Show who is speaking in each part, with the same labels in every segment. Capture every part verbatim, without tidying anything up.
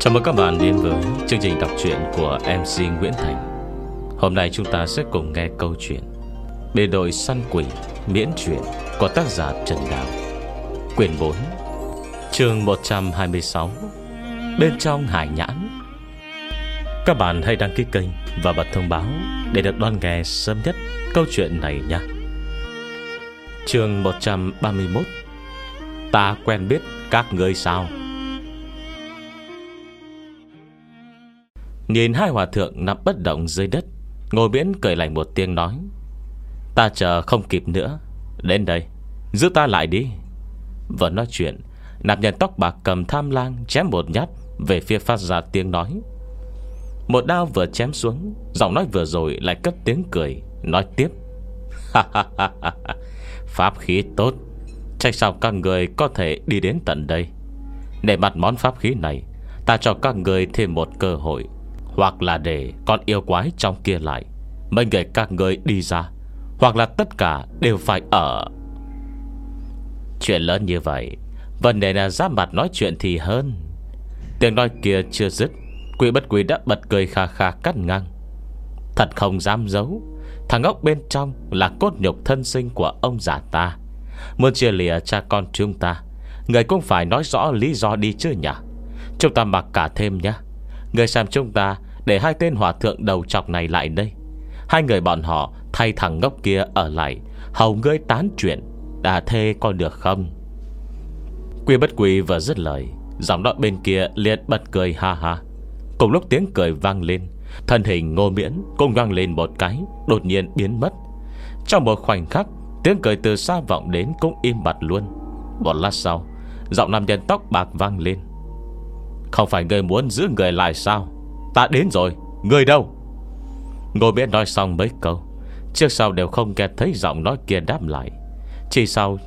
Speaker 1: Chào mừng các bạn đến với chương trình đọc truyện của em xê Nguyễn Thành. Hôm nay chúng ta sẽ cùng nghe câu chuyện Bề đội săn quỷ miễn truyện của tác giả Trần Đào, quyển bốn, chương một trăm hai mươi sáu, Bên trong hải nhãn. Các bạn hãy đăng ký kênh và bật thông báo để được đón nghe sớm nhất câu chuyện này nhé. Chương một trăm ba mươi mốt. Ta quen biết các ngươi sao? Nhìn hai hòa thượng nằm bất động dưới đất, Ngô Miễn cười lạnh một tiếng nói: Ta chờ không kịp nữa, đến đây, giữ ta lại đi. Vừa nói chuyện, nạp nhân tóc bạc cầm tham lang chém một nhát về phía phát ra tiếng nói. Một đao vừa chém xuống, giọng nói vừa rồi lại cất tiếng cười, nói tiếp: Pháp khí tốt, trách sao các người có thể đi đến tận đây. Để mặt món pháp khí này, ta cho các người thêm một cơ hội, hoặc là để con yêu quái trong kia lại, mấy người các người đi ra, hoặc là tất cả đều phải ở. Chuyện lớn như vậy, vấn đề là ra mặt nói chuyện thì hơn. Tiếng nói kia chưa dứt, Quỷ Bất Quỷ đã bật cười kha kha cắt ngang: Thật không dám giấu, thằng ốc bên trong là cốt nhục thân sinh của ông già ta. Muốn chia lìa cha con chúng ta, người cũng phải nói rõ lý do đi chứ nhỉ. Chúng ta mặc cả thêm nhá. Người xem chúng ta để hai tên hòa thượng đầu chọc này lại đây. Hai người bọn họ thay thằng ngốc kia ở lại, hầu ngươi tán chuyện, đã thê coi được không? Quỷ Bất Quỷ vừa dứt lời, giọng nói bên kia liền bật cười ha ha. Cùng lúc tiếng cười vang lên, thân hình Ngô Miễn cũng vang lên một cái, đột nhiên biến mất. Trong một khoảnh khắc, tiếng cười từ xa vọng đến cũng im bặt luôn. Một lát sau, giọng nam nhân tóc bạc vang lên: Không phải người muốn giữ người lại sao? Ta đến rồi, người đâu? Ngô Miễn nói xong mấy câu, trước sau đều không nghe thấy giọng nói kia đáp lại. Chỉ sau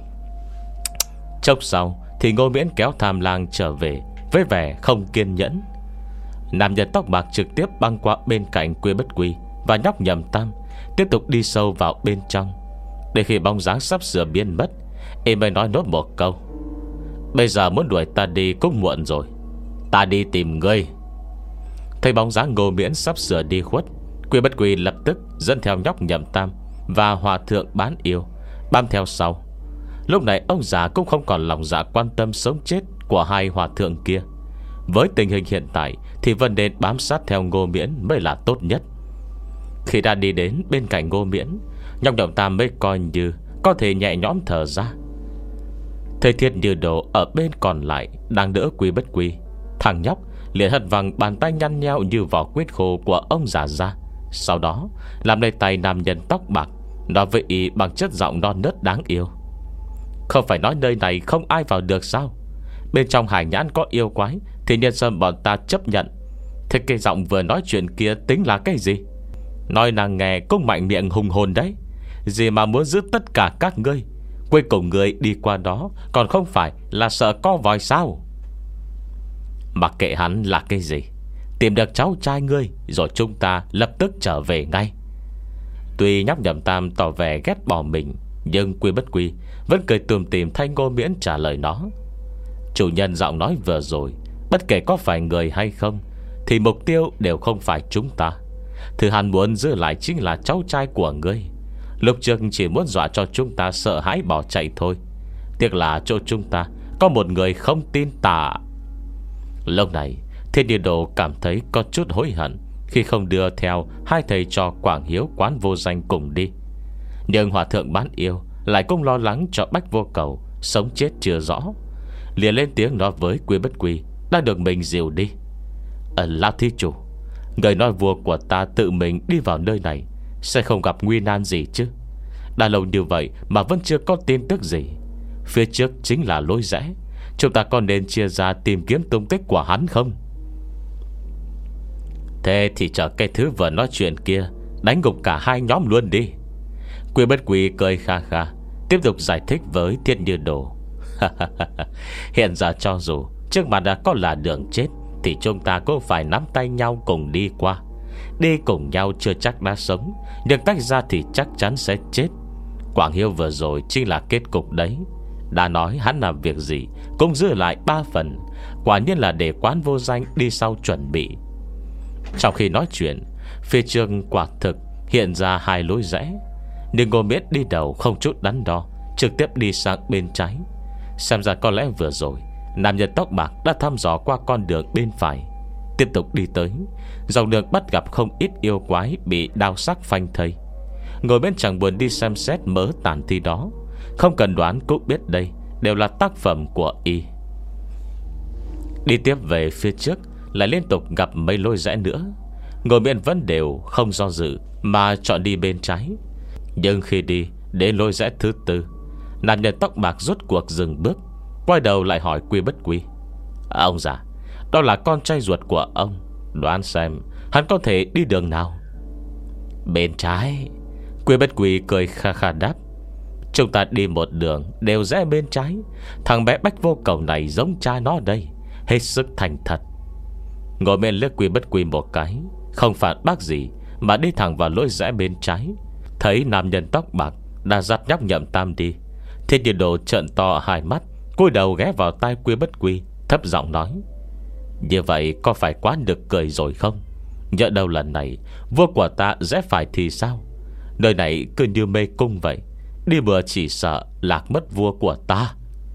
Speaker 1: chốc sau thì Ngô Miễn kéo tham lang trở về với vẻ không kiên nhẫn. Nam nhân tóc bạc trực tiếp băng qua bên cạnh Quỷ Bất Quỷ và nhóc Nhầm Tam, tiếp tục đi sâu vào bên trong. Để khi bóng dáng sắp sửa biến mất, em mới nói nốt một câu: Bây giờ muốn đuổi ta đi cũng muộn rồi, ta đi tìm ngươi. Thấy bóng dáng Ngô Miễn sắp sửa đi khuất, Quỷ Bất Quỷ lập tức dẫn theo nhóc Nhầm Tam và hòa thượng bán yêu bám theo sau. Lúc này ông già cũng không còn lòng dạ quan tâm sống chết của hai hòa thượng kia. Với tình hình hiện tại thì vấn đề bám sát theo Ngô Miễn mới là tốt nhất. Khi đã đi đến bên cạnh Ngô Miễn, nhóc Nhầm Tam mới coi như có thể nhẹ nhõm thở ra. Thầy Thiết Như Đồ ở bên còn lại đang đỡ Quỷ Bất Quỷ. Thằng nhóc liền hất văng bàn tay nhăn nheo như vỏ quýt khô của ông già ra, sau đó làm lấy tay nam nhân tóc bạc, nói với y bằng chất giọng non nớt đáng yêu: Không phải nói nơi này không ai vào được sao? Bên trong hải nhãn có yêu quái thì nhân dân bọn ta chấp nhận. Thế cái giọng vừa nói chuyện kia tính là cái gì? Nói nàng nghe cũng mạnh miệng hùng hồn đấy. Gì mà muốn giữ tất cả các ngươi, cuối cùng ngươi đi qua đó còn không phải là sợ co vòi sao? Mặc kệ hắn là cái gì, tìm được cháu trai ngươi rồi chúng ta lập tức trở về ngay. Tuy nhóc Nhầm Tam tỏ vẻ ghét bỏ mình, nhưng Quỷ Bất Quỷ vẫn cười tùm tìm thay Ngô Miễn trả lời nó: Chủ nhân giọng nói vừa rồi, bất kể có phải người hay không thì mục tiêu đều không phải chúng ta. Thứ hắn muốn giữ lại chính là cháu trai của ngươi. Lúc trước chỉ muốn dọa cho chúng ta sợ hãi bỏ chạy thôi. Tiếc là chỗ chúng ta có một người không tin ta. Lúc này Thiên Địa Đồ cảm thấy có chút hối hận khi không đưa theo hai thầy trò Quảng Hiếu quán vô danh cùng đi. Nhưng hòa thượng bán yêu lại cũng lo lắng cho Bách Vô Cầu sống chết chưa rõ, liền lên tiếng nói với Quỷ Bất Quỷ đã được mình dìu đi: Ở Lão Thí Chủ, người nói vua của ta tự mình đi vào nơi này sẽ không gặp nguy nan gì chứ? Đã lâu như vậy mà vẫn chưa có tin tức gì. Phía trước chính là lối rẽ, chúng ta có nên chia ra tìm kiếm tung tích của hắn không? Thế thì chờ cái thứ vừa nói chuyện kia đánh gục cả hai nhóm luôn đi. Quỷ Bất Quỷ cười kha kha, tiếp tục giải thích với Thiên Như Đồ: Hiện giờ cho dù trước mặt đã có là đường chết thì chúng ta cũng phải nắm tay nhau cùng đi qua. Đi cùng nhau chưa chắc đã sống, nhưng tách ra thì chắc chắn sẽ chết. Quảng Hiếu vừa rồi chính là kết cục đấy. Đã nói hắn làm việc gì cũng giữ lại ba phần, quả nhiên là để quán vô danh đi sau chuẩn bị. Trong khi nói chuyện, phía trước quả thực hiện ra hai lối rẽ, nhưng Ngô Miễn đi đầu không chút đắn đo, trực tiếp đi sang bên trái. Xem ra có lẽ vừa rồi nam nhân tóc bạc đã thăm dò qua con đường bên phải. Tiếp tục đi tới, dòng đường bắt gặp không ít yêu quái bị đao sắc phanh thây. Ngồi bên chẳng buồn đi xem xét mớ tàn thi đó, không cần đoán cũng biết đây đều là tác phẩm của y. Đi tiếp về phía trước, lại liên tục gặp mấy lối rẽ nữa. Ngồi bên vẫn đều không do dự mà chọn đi bên trái. Nhưng khi đi đến lối rẽ thứ tư, nam nhân tóc bạc rốt cuộc dừng bước, quay đầu lại hỏi Quy Bất Quy: Ông già, đó là con trai ruột của ông, đoán xem hắn có thể đi đường nào? Bên trái. Quy Bất Quy cười kha kha đáp: Chúng ta đi một đường đều rẽ bên trái. Thằng bé Bách Vô Cầu này giống cha nó đây, hết sức thành thật. Ngồi bên liếc Quy Bất Quy một cái, không phản bác gì mà đi thẳng vào lối rẽ bên trái. Thấy nam nhân tóc bạc đã dắt nhóc Nhậm Tam đi, Thiết Như Đồ trợn to hai mắt, cúi đầu ghé vào tai Quy Bất Quy, thấp giọng nói: Như vậy có phải quá được cười rồi không? Nhỡ đâu lần này vua của ta rẽ phải thì sao? Nơi này cứ như mê cung vậy, đi bừa chỉ sợ lạc mất vua của ta.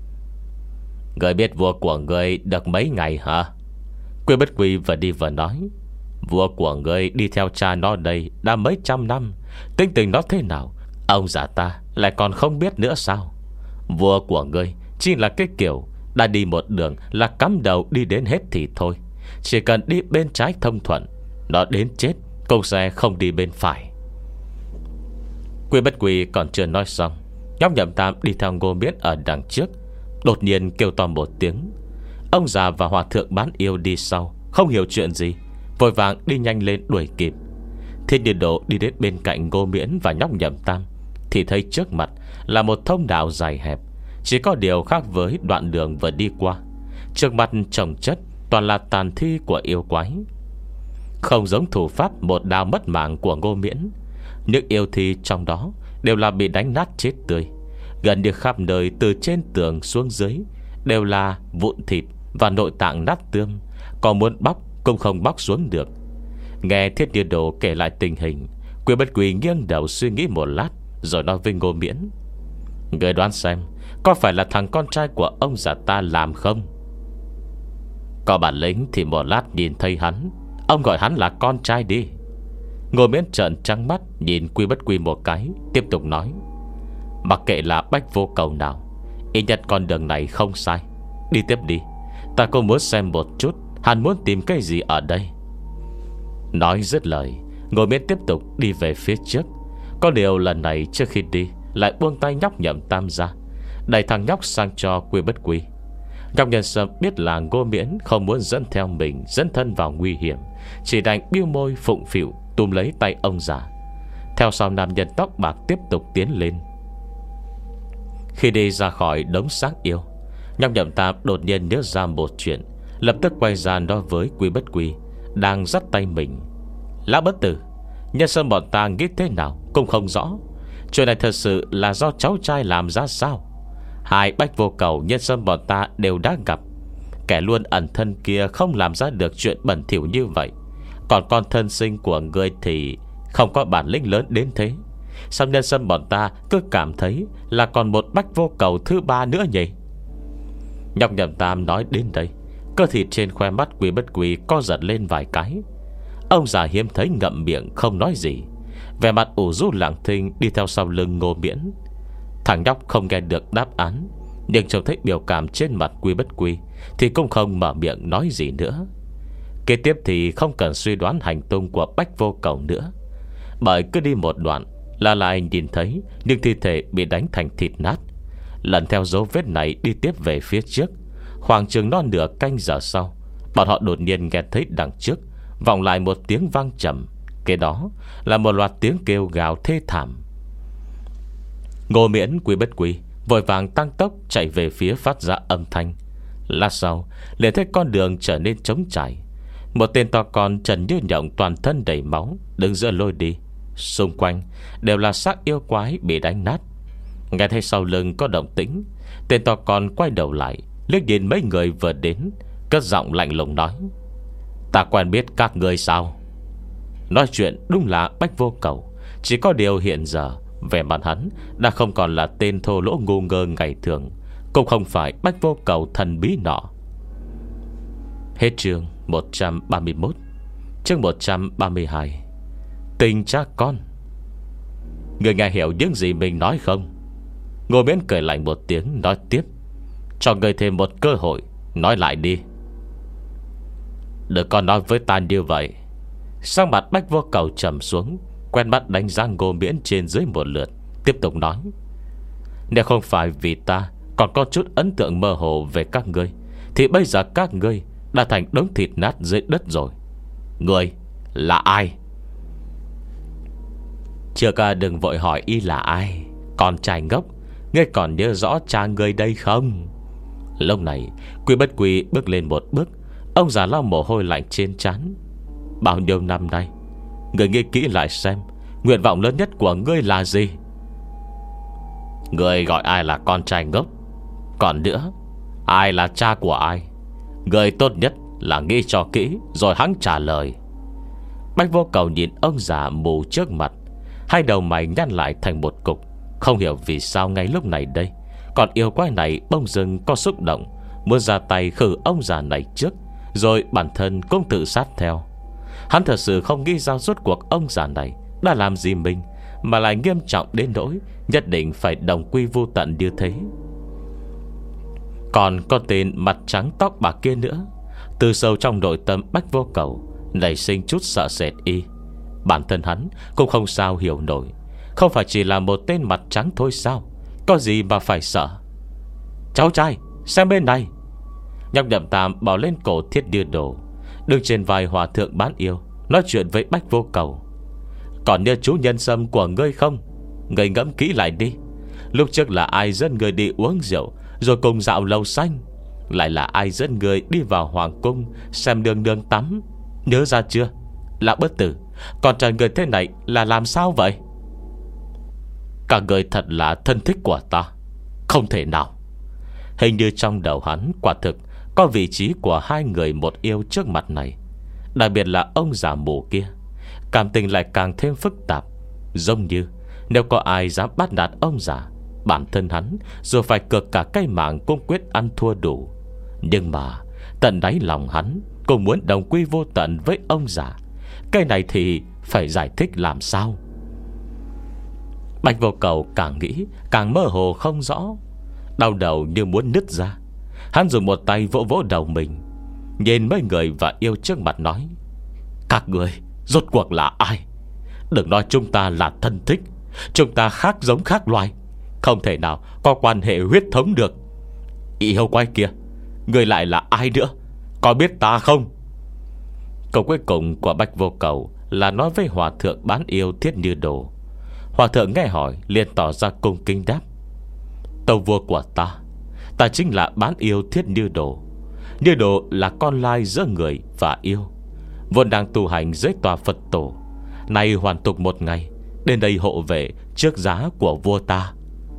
Speaker 1: Người biết vua của người được mấy ngày hả? Quy Bất Quy vừa đi vừa nói: Vua của người đi theo cha nó đây đã mấy trăm năm, tính tình nó thế nào ông già ta lại còn không biết nữa sao? Vua của ngươi chỉ là cái kiểu đã đi một đường là cắm đầu đi đến hết thì thôi. Chỉ cần đi bên trái thông thuận, nó đến chết cũng sẽ không đi bên phải. Quy Bất Quy còn chưa nói xong, nhóc Nhậm Tam đi theo Ngô Miễn ở đằng trước đột nhiên kêu to một tiếng. Ông già và hòa thượng bán yêu đi sau, không hiểu chuyện gì, vội vàng đi nhanh lên đuổi kịp. Thiên Điền Độ đi đến bên cạnh Ngô Miễn và nhóc Nhậm Tam thì thấy trước mặt là một thông đạo dài hẹp. Chỉ có điều khác với đoạn đường vừa đi qua, trước mặt chồng chất toàn là tàn thi của yêu quái. Không giống thủ pháp một đao mất mạng của Ngô Miễn, những yêu thi trong đó đều là bị đánh nát chết tươi. Gần như khắp nơi từ trên tường xuống dưới đều là vụn thịt và nội tạng nát tươm, có muốn bóc cũng không bóc xuống được. Nghe Thiết Như Đồ kể lại tình hình, Quy Bất Quy nghiêng đầu suy nghĩ một lát, rồi nói với Ngô Miễn: Người đoán xem có phải là thằng con trai của ông già ta làm không? Có bản lĩnh thì một lát nhìn thấy hắn, ông gọi hắn là con trai đi. Ngô Miễn trợn trắng mắt nhìn Quy Bất Quy một cái, tiếp tục nói: Mặc kệ là Bách Vô Cầu nào, ít nhất con đường này không sai. Đi tiếp đi, ta cũng muốn xem một chút hắn muốn tìm cái gì ở đây. Nói dứt lời, Ngô Miễn tiếp tục đi về phía trước. Có điều lần này trước khi đi lại buông tay nhóc Nhậm Tam ra, đẩy thằng nhóc sang cho Quy Bất Quy. Nhóc Nhân Sâm biết là Ngô Miễn không muốn dẫn theo mình dẫn thân vào nguy hiểm, chỉ đành biêu môi phụng phịu túm lấy tay ông già. Theo sau nam nhân tóc bạc tiếp tục tiến lên. Khi đi ra khỏi đống xác yêu, nhóc Nhậm Tam đột nhiên nhớ ra một chuyện, lập tức quay ra nói với Quy Bất Quy đang dắt tay mình: Lão bất tử, Nhân Sâm bọn ta nghĩ thế nào cũng không rõ. Chuyện này thật sự là do cháu trai làm ra sao? Hai Bách Vô Cầu Nhân Sâm bọn ta đều đã gặp. Kẻ luôn ẩn thân kia không làm ra được chuyện bẩn thỉu như vậy, còn con thân sinh của ngươi thì không có bản lĩnh lớn đến thế. Sao Nhân Sâm bọn ta cứ cảm thấy là còn một Bách Vô Cầu thứ ba nữa nhỉ? Nhóc Nhậm Tam nói đến đây, cơ thịt trên khoe mắt Quy Bất Quy co giật lên vài cái. Ông già hiếm thấy ngậm miệng không nói gì, vẻ mặt ủ rũ lặng thinh đi theo sau lưng Ngô Miễn. Thằng nhóc không nghe được đáp án, nhưng trông thấy biểu cảm trên mặt Quy Bất Quy thì cũng không mở miệng nói gì nữa. Kế tiếp thì không cần suy đoán hành tung của Bách Vô Cầu nữa, bởi cứ đi một đoạn là lại nhìn thấy những thi thể bị đánh thành thịt nát. Lần theo dấu vết này đi tiếp về phía trước, khoảng chừng non nửa canh giờ sau, bọn họ đột nhiên nghe thấy đằng trước vọng lại một tiếng vang trầm. Kế đó là một loạt tiếng kêu gào thê thảm. Ngô Miễn, Quy Bất Quy vội vàng tăng tốc chạy về phía phát ra âm thanh. Lát sau liền thấy con đường trở nên trống trải. Một tên to con trần như nhộng, toàn thân đầy máu, đứng giữa lối đi. Xung quanh đều là xác yêu quái bị đánh nát. Nghe thấy sau lưng có động tĩnh, Tên to con quay đầu lại, liếc nhìn mấy người vừa đến, cất giọng lạnh lùng nói: Ta quen biết các ngươi sao? Nói chuyện đúng là Bách Vô Cầu. Chỉ có điều hiện giờ vẻ mặt hắn đã không còn là tên thô lỗ ngu ngơ ngày thường, cũng không phải Bách Vô Cầu thần bí nọ. Hết chương một trăm ba mươi mốt. Chương một trăm ba mươi hai. Tình cha con. Người nghe hiểu những gì mình nói không? Ngô Miễn cười lạnh một tiếng, nói tiếp: Cho người thêm một cơ hội, nói lại đi. Đừng còn nói với ta như vậy. Sang mặt Bách Vô Cầu trầm xuống, quen mắt đánh giá Ngô Miễn trên dưới một lượt, tiếp tục nói: Nếu không phải vì ta còn có chút ấn tượng mơ hồ về các ngươi, thì bây giờ các ngươi đã thành đống thịt nát dưới đất rồi. Ngươi là ai? Chưa cả đừng vội hỏi y là ai. Con trai ngốc, ngươi còn nhớ rõ cha ngươi đây không? Lúc này Quy Bất Quy bước lên một bước. Ông già lau mồ hôi lạnh trên trán. Bao nhiêu năm nay, ngươi nghĩ kỹ lại xem, nguyện vọng lớn nhất của ngươi là gì? Ngươi gọi ai là con trai ngốc? Còn nữa, ai là cha của ai? Ngươi tốt nhất là nghĩ cho kỹ rồi hắn trả lời. Bách Vô Cầu nhìn ông già mù trước mặt, hai đầu mày nhăn lại thành một cục. Không hiểu vì sao ngay lúc này đây, còn yêu quái này bỗng dưng có xúc động, muốn ra tay khử ông già này trước, rồi bản thân cũng tự sát theo. Hắn thật sự không nghĩ ra rốt cuộc ông già này đã làm gì mình, mà lại nghiêm trọng đến nỗi nhất định phải đồng quy vu tận như thế. Còn có tên mặt trắng tóc bạc kia nữa. Từ sâu trong nội tâm Bách Vô Cầu nảy sinh chút sợ sệt y. Bản thân hắn cũng không sao hiểu nổi, không phải chỉ là một tên mặt trắng thôi sao? Có gì mà phải sợ? Cháu trai, xem bên này. Nhóc Nhậm Tam bỏ lên cổ Thiết Đưa Đồ, đứng trên vai hòa thượng bán yêu, nói chuyện với Bách Vô Cầu: Còn nhớ chú nhân sâm của ngươi không? Ngươi ngẫm kỹ lại đi. Lúc trước là ai dẫn người đi uống rượu rồi cùng dạo lầu xanh? Lại là ai dẫn người đi vào hoàng cung xem đường đường tắm? Nhớ ra chưa? Là Bất Tử, còn trai người thế này là làm sao vậy? Cả người thật là thân thích của ta. Không thể nào. Hình như trong đầu hắn quả thực có vị trí của hai người một yêu trước mặt này. Đặc biệt là ông già mù kia, cảm tình lại càng thêm phức tạp. Giống như nếu có ai dám bắt nạt ông già, bản thân hắn dù phải cược cả cái mạng cũng quyết ăn thua đủ. Nhưng mà tận đáy lòng hắn cũng muốn đồng quy vô tận với ông già. Cái này thì phải giải thích làm sao? Bạch Vô Cầu càng nghĩ càng mơ hồ không rõ, đau đầu như muốn nứt ra. Hắn dùng một tay vỗ vỗ đầu mình, nhìn mấy người và yêu trước mặt nói: Các người rốt cuộc là ai? Đừng nói chúng ta là thân thích. Chúng ta khác giống khác loài, không thể nào có quan hệ huyết thống được. Yêu quái kia, người lại là ai nữa? Có biết ta không? Câu cuối cùng của Bách Vô Cầu là nói với hòa thượng bán yêu Thiết Như Đồ. Hòa thượng nghe hỏi liền tỏ ra cung kính đáp: Tâu vua của ta, ta chính là bán yêu Thiết Như Đồ. Như Đồ là con lai giữa người và yêu, vốn đang tu hành dưới tòa Phật tổ. Nay hoàn tục một ngày, đến đây hộ vệ trước giá của vua ta.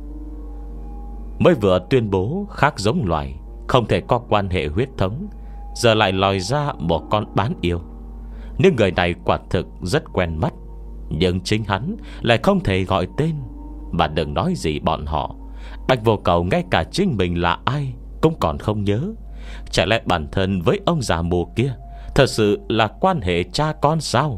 Speaker 1: Mới vừa tuyên bố khác giống loài, không thể có quan hệ huyết thống, giờ lại lòi ra một con bán yêu. Nhưng người này quả thực rất quen mắt, nhưng chính hắn lại không thể gọi tên. Mà đừng nói gì bọn họ, Bạch Vô Cầu ngay cả chính mình là ai cũng còn không nhớ. Chả lẽ bản thân với ông già mù kia thật sự là quan hệ cha con sao?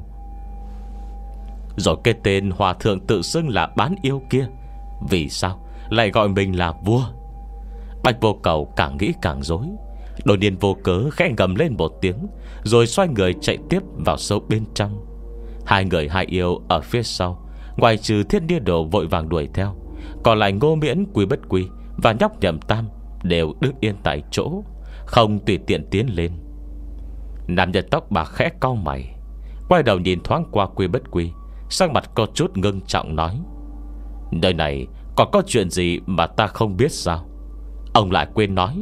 Speaker 1: Rồi cái tên hòa thượng tự xưng là bán yêu kia, vì sao lại gọi mình là vua? Bạch Vô Cầu càng nghĩ càng rối. Đột nhiên vô cớ khẽ gầm lên một tiếng, rồi xoay người chạy tiếp vào sâu bên trong. Hai người hai yêu ở phía sau, ngoài trừ Thiết Như Đồ vội vàng đuổi theo, còn lại Ngô Miễn, Quy Bất Quy và nhóc Nhậm Tam đều đứng yên tại chỗ, không tùy tiện tiến lên. Nam nhân tóc bạc khẽ cau mày, quay đầu nhìn thoáng qua Quy Bất Quy, sắc mặt có chút ngưng trọng nói: Nơi này còn có chuyện gì mà ta không biết sao? Ông lại quên nói.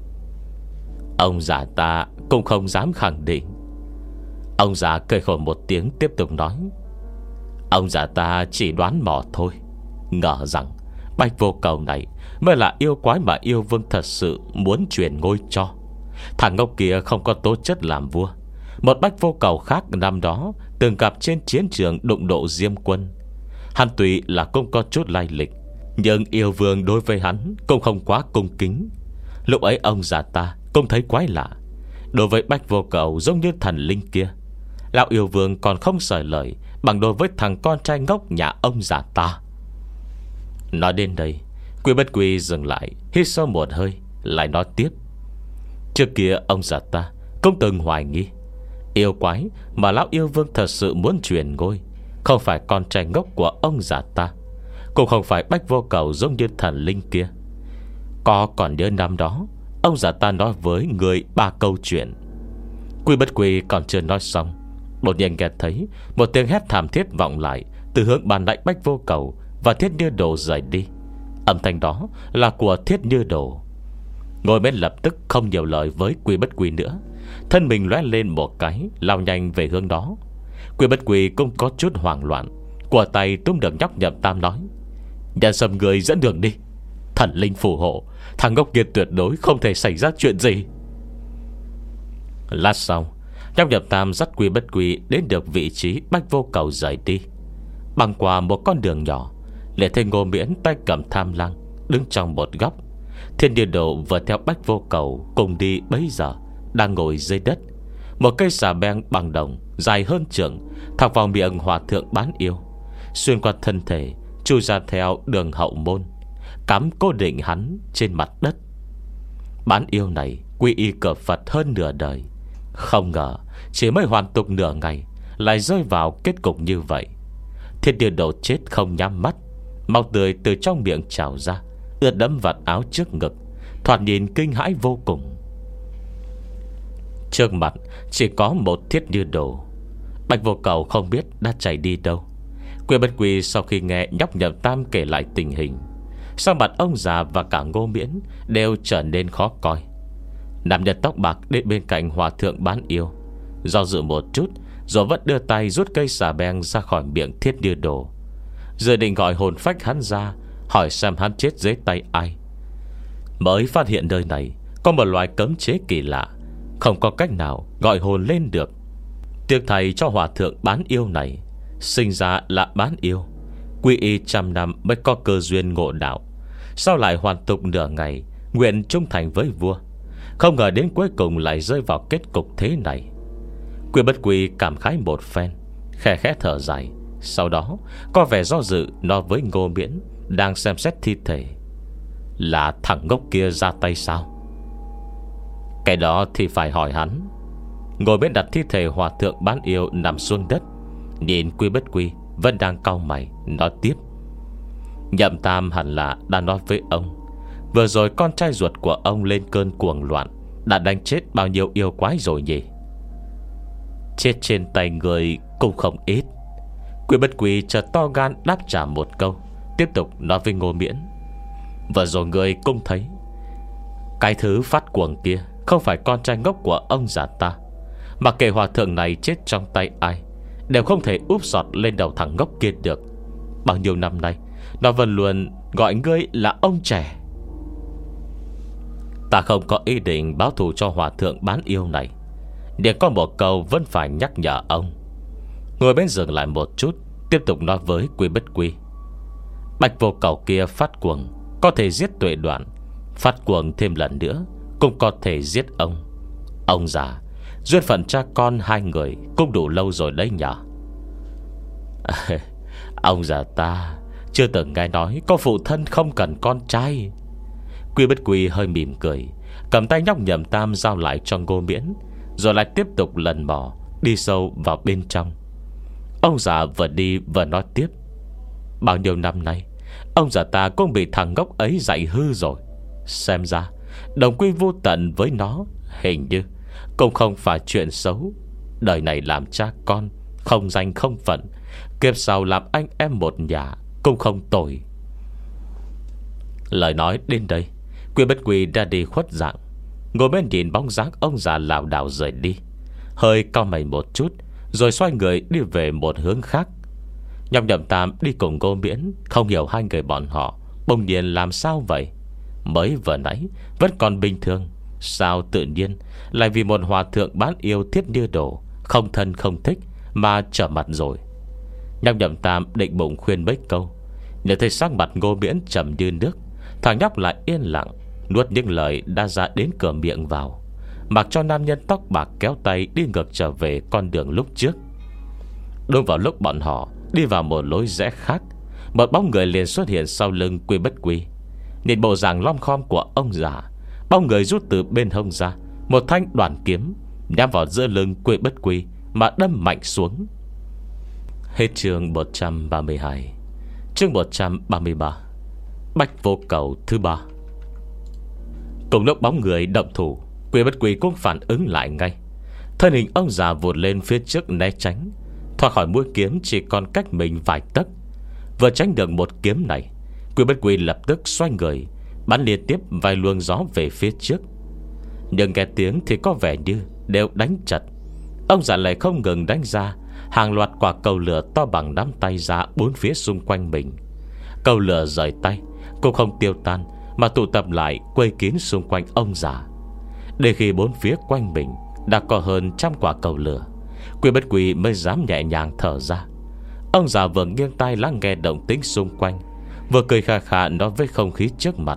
Speaker 1: Ông già ta cũng không dám khẳng định. Ông già cười khổ một tiếng tiếp tục nói: Ông già ta chỉ đoán mò thôi. Ngờ rằng Bạch Vô Cầu này mới là yêu quái mà yêu vương thật sự muốn truyền ngôi cho. Thằng ngốc kia không có tố chất làm vua. Một bách vô cầu khác năm đó từng gặp trên chiến trường đụng độ Diêm Quân. Hắn tuy là cũng có chút lai lịch, nhưng yêu vương đối với hắn cũng không quá cung kính. Lúc ấy ông già ta cũng thấy quái lạ. Đối với bách vô cầu giống như thần linh kia, lão yêu vương còn không sởi lời bằng đối với thằng con trai ngốc nhà ông già ta. Nói đến đây, Quy Bất Quy dừng lại, hít sâu một hơi, lại nói tiếp. Trước kia ông già ta cũng từng hoài nghi yêu quái mà lão yêu vương thật sự muốn truyền ngôi không phải con trai ngốc của ông già ta, cũng không phải bách vô cầu giống như thần linh kia. Có còn nhớ năm đó ông già ta nói với người ba câu chuyện. Quy Bất Quy còn chưa nói xong, đột nhiên nghe thấy một tiếng hét thảm thiết vọng lại từ hướng bàn lãnh bách vô cầu và Thiết Như Đồ rời đi. Âm thanh đó là của Thiết Như Đồ. Ngồi bên lập tức không nhiều lời với Quy Bất Quy nữa, thân mình lóe lên một cái, lao nhanh về hướng đó. Quy Bất Quy cũng có chút hoảng loạn, của tay túm được nhóc Nhậm Tam nói: Nhân Sâm người dẫn đường đi, thần linh phù hộ, thằng ngốc kia tuyệt đối không thể xảy ra chuyện gì. Lát sau, nhóc Nhậm Tam dắt Quy Bất Quy đến được vị trí bách vô cầu rời đi. Băng qua một con đường nhỏ, liền thấy Ngô Miễn tay cầm tham lăng đứng trong một góc. Thiên Như Đồ vừa theo bách vô cầu cùng đi bấy giờ đang ngồi dưới đất. Một cây xà beng bằng đồng dài hơn trượng thọc vào miệng hòa thượng Bán Yêu, xuyên qua thân thể chui ra theo đường hậu môn, cắm cố định hắn trên mặt đất. Bán Yêu này quy y cờ Phật hơn nửa đời, không ngờ chỉ mới hoàn tục nửa ngày lại rơi vào kết cục như vậy. Thiên Như Đồ chết không nhắm mắt, máu tươi từ trong miệng trào ra, ướt đẫm vạt áo trước ngực, thoạt nhìn kinh hãi vô cùng. Trước mặt chỉ có một Thiết Như Đồ. Bạch vô cầu không biết đã chạy đi đâu. Quy Bất Quy sau khi nghe nhóc Nhậm Tam kể lại tình hình, sắc mặt ông già và cả Ngô Miễn đều trở nên khó coi. Nam nhân tóc bạc đến bên cạnh hòa thượng Bán Yêu, do dự một chút rồi vẫn đưa tay rút cây xà beng ra khỏi miệng Thiết Như Đồ, rồi định gọi hồn phách hắn ra, hỏi xem hắn chết dưới tay ai. Mới phát hiện nơi này có một loại cấm chế kỳ lạ, không có cách nào gọi hồn lên được. Tiếc thầy cho hòa thượng Bán Yêu này sinh ra là Bán Yêu, quy y trăm năm mới có cơ duyên ngộ đạo, sau lại hoàn tục nửa ngày, nguyện trung thành với vua. Không ngờ đến cuối cùng lại rơi vào kết cục thế này. Quy Bất Quy cảm khái một phen, khẽ khẽ thở dài, sau đó có vẻ do dự nói với Ngô Miễn đang xem xét thi thể: Là thằng ngốc kia ra tay sao? Cái đó thì phải hỏi hắn. Ngồi bên đặt thi thể hòa thượng Bán Yêu nằm xuống đất, nhìn Quy Bất Quy vẫn đang cau mày, nói tiếp: Nhậm Tam hẳn là đã nói với ông, vừa rồi con trai ruột của ông lên cơn cuồng loạn, đã đánh chết bao nhiêu yêu quái rồi nhỉ? Chết trên tay người cũng không ít. Quy Bất Quy chợt to gan đáp trả một câu, tiếp tục nói với Ngô Miễn: Vừa rồi người cũng thấy, cái thứ phát cuồng kia không phải con trai ngốc của ông già ta. Mà kể hòa thượng này chết trong tay ai, đều không thể úp sọt lên đầu thằng ngốc kia được. Bao nhiêu năm nay nó vẫn luôn gọi ngươi là ông trẻ. Ta không có ý định báo thù cho hòa thượng Bán Yêu này, nhưng có một câu vẫn phải nhắc nhở ông. Ngồi bên dừng lại một chút, tiếp tục nói với Quy Bất Quy: Bạch vô cầu kia phát cuồng có thể giết Tuệ Đoạn, phát cuồng thêm lần nữa cũng có thể giết ông. Ông già, duyên phận cha con hai người cũng đủ lâu rồi đấy nhỉ? Ông già ta chưa từng nghe nói có phụ thân không cần con trai. Quy Bất Quy hơi mỉm cười, cầm tay nhóc Nhậm Tam giao lại cho Ngô Miễn, rồi lại tiếp tục lần mò đi sâu vào bên trong. Ông già vừa đi vừa nói tiếp: Bao nhiêu năm nay ông già ta cũng bị thằng ngốc ấy dạy hư rồi. Xem ra đồng quy vô tận với nó hình như cũng không phải chuyện xấu. Đời này làm cha con, không danh không phận, kiếp sau làm anh em một nhà cũng không tồi. Lời nói đến đây, Quy Bất Quy đã đi khuất dạng, ngồi bên nhìn bóng dáng ông già lảo đảo rời đi, hơi cau mày một chút, rồi xoay người đi về một hướng khác. Nhóc Nhậm Tam đi cùng Ngô Miễn, không hiểu hai người bọn họ bỗng nhiên làm sao vậy. Mới vừa nãy vẫn còn bình thường, sao tự nhiên lại vì một hòa thượng bán yêu thiết như đồ, không thân không thích mà trở mặt rồi. Nhóc Nhậm Tam định bụng khuyên mấy câu, nhờ thấy sắc mặt Ngô Miễn trầm như nước, thằng nhóc lại yên lặng nuốt những lời đã ra đến cửa miệng vào, mặc cho nam nhân tóc bạc kéo tay đi ngược trở về con đường lúc trước. Đúng vào lúc bọn họ đi vào một lối rẽ khác, một bóng người liền xuất hiện sau lưng Quy Bất Quy. Nhìn bộ dạng lom khom của ông già, bóng người rút từ bên hông ra một thanh đoàn kiếm, nhắm vào giữa lưng Quy Bất Quy mà đâm mạnh xuống. Hết chương một trăm ba mươi hai. Chương một trăm ba mươi ba. Bách Vô Cầu thứ ba. Cùng lúc bóng người động thủ, Quy Bất Quy cũng phản ứng lại ngay. Thân hình ông già vụt lên phía trước né tránh, thoát khỏi mũi kiếm chỉ còn cách mình vài tấc. Vừa tránh được một kiếm này, Quy Bất Quy lập tức xoay người, bắn liên tiếp vài luồng gió về phía trước. Nhưng nghe tiếng thì có vẻ như đều đánh chật. Ông già lại không ngừng đánh ra hàng loạt quả cầu lửa to bằng nắm tay ra bốn phía xung quanh mình. Cầu lửa rời tay cũng không tiêu tan, mà tụ tập lại quây kín xung quanh ông già. Để khi bốn phía quanh mình đã có hơn trăm quả cầu lửa, Quy Bất Quy mới dám nhẹ nhàng thở ra. Ông già vừa nghiêng tai lắng nghe động tĩnh xung quanh, vừa cười khà khà nói với không khí trước mặt.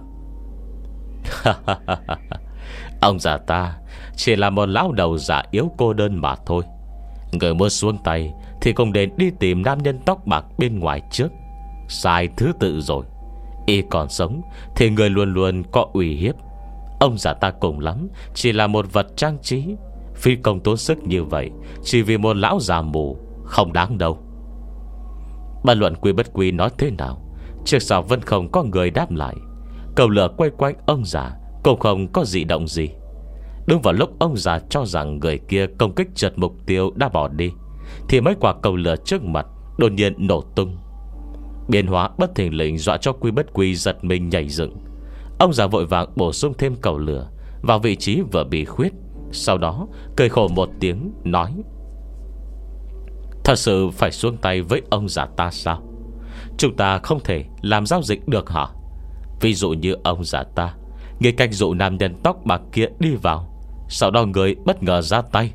Speaker 1: Ông già ta chỉ là một lão đầu già yếu cô đơn mà thôi. Người muốn xuống tay thì cũng đến đi tìm nam nhân tóc bạc bên ngoài trước. Sai thứ tự rồi. Y còn sống thì người luôn luôn có uy hiếp. Ông già ta cùng lắm chỉ là một vật trang trí, phi công tốn sức như vậy chỉ vì một lão già mù, không đáng đâu. Bất luận Quy Bất Quy nói thế nào, trước sau vẫn không có người đáp lại. Cầu lửa quay quanh ông già cũng không có dị động gì. Đúng vào lúc ông già cho rằng người kia công kích trượt mục tiêu đã bỏ đi, thì mấy quả cầu lửa trước mặt đột nhiên nổ tung. Biến hóa bất thình lình dọa cho Quy Bất Quy giật mình nhảy dựng. Ông già vội vàng bổ sung thêm cầu lửa vào vị trí vừa bị khuyết, sau đó cười khổ một tiếng nói: Thật sự phải xuống tay với ông già ta sao? Chúng ta không thể làm giao dịch được hả? Ví dụ như ông già ta nghĩ cách dụ nam nhân tóc bạc kia đi vào, sau đó người bất ngờ ra tay.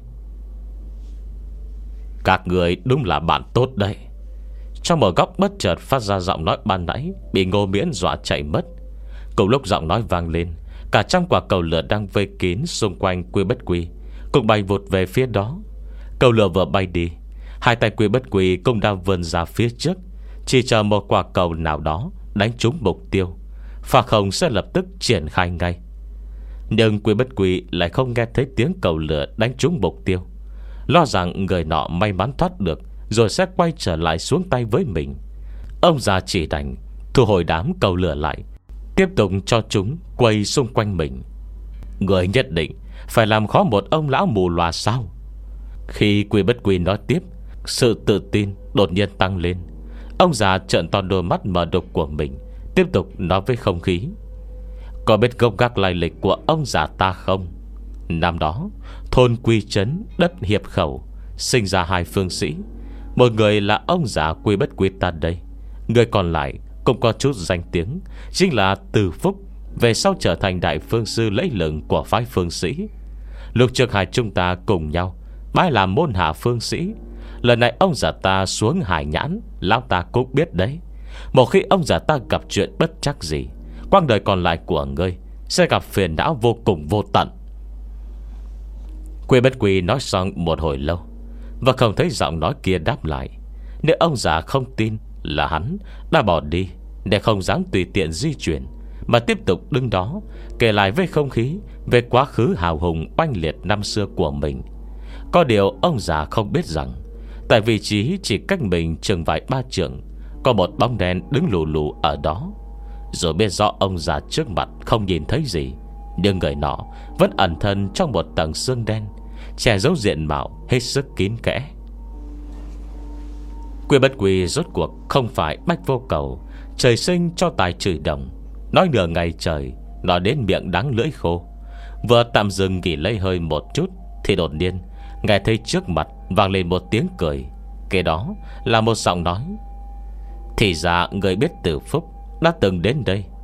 Speaker 1: Các người đúng là bạn tốt đấy. Trong một góc bất chợt phát ra giọng nói ban nãy bị Ngô Miễn dọa chạy mất. Cùng lúc giọng nói vang lên, cả trăm quả cầu lửa đang vây kín xung quanh Quy Bất Quy cũng bay vụt về phía đó. Cầu lửa vừa bay đi, hai tay Quy Bất Quy cũng đang vươn ra phía trước, chỉ chờ một quả cầu nào đó đánh trúng mục tiêu, phá không sẽ lập tức triển khai ngay. Nhưng Quy Bất Quy lại không nghe thấy tiếng cầu lửa đánh trúng mục tiêu, lo rằng người nọ may mắn thoát được rồi sẽ quay trở lại xuống tay với mình. Ông già chỉ đành thu hồi đám cầu lửa lại, tiếp tục cho chúng quay xung quanh mình. Người nhất định phải làm khó một ông lão mù lòa sao? Khi Quy Bất Quy nói tiếp, sự tự tin đột nhiên tăng lên. Ông già trợn to đôi mắt mờ đục của mình, tiếp tục nói với không khí: Có biết gốc gác lai lịch của ông già ta không? Năm đó thôn Quy Trấn, đất Hiệp Khẩu, sinh ra hai phương sĩ. Một người là ông già Quy Bất Quy ta đây, người còn lại cũng có chút danh tiếng, chính là Từ Phúc, về sau trở thành đại phương sư lẫy lừng của phái phương sĩ. Lúc trước hai chúng ta cùng nhau bái làm môn hạ phương sĩ. Lần này ông già ta xuống Hải Nhãn, lão ta cũng biết đấy. Một khi ông già ta gặp chuyện bất chắc gì, quãng đời còn lại của ngươi sẽ gặp phiền não vô cùng vô tận. Quy Bất Quy nói xong một hồi lâu và không thấy giọng nói kia đáp lại. Nếu ông già không tin là hắn đã bỏ đi, để không dám tùy tiện di chuyển, mà tiếp tục đứng đó kể lại với không khí về quá khứ hào hùng oanh liệt năm xưa của mình. Có điều ông già không biết rằng, tại vị trí chỉ cách mình chừng vài ba trượng, có một bóng đen đứng lù lù ở đó. Rồi biết rõ ông già trước mặt không nhìn thấy gì, nhưng người nọ vẫn ẩn thân trong một tầng xương đen, che giấu diện mạo hết sức kín kẽ. Quy Bất Quy rốt cuộc không phải Bách Vô Cầu, trời sinh cho tài chửi đồng, nói nửa ngày trời, nói đến miệng đắng lưỡi khô. Vừa tạm dừng nghỉ lấy hơi một chút, thì đột nhiên nghe thấy trước mặt vang lên một tiếng cười. Kế đó là một giọng nói: Thì ra người biết Từ Phúc đã từng đến đây.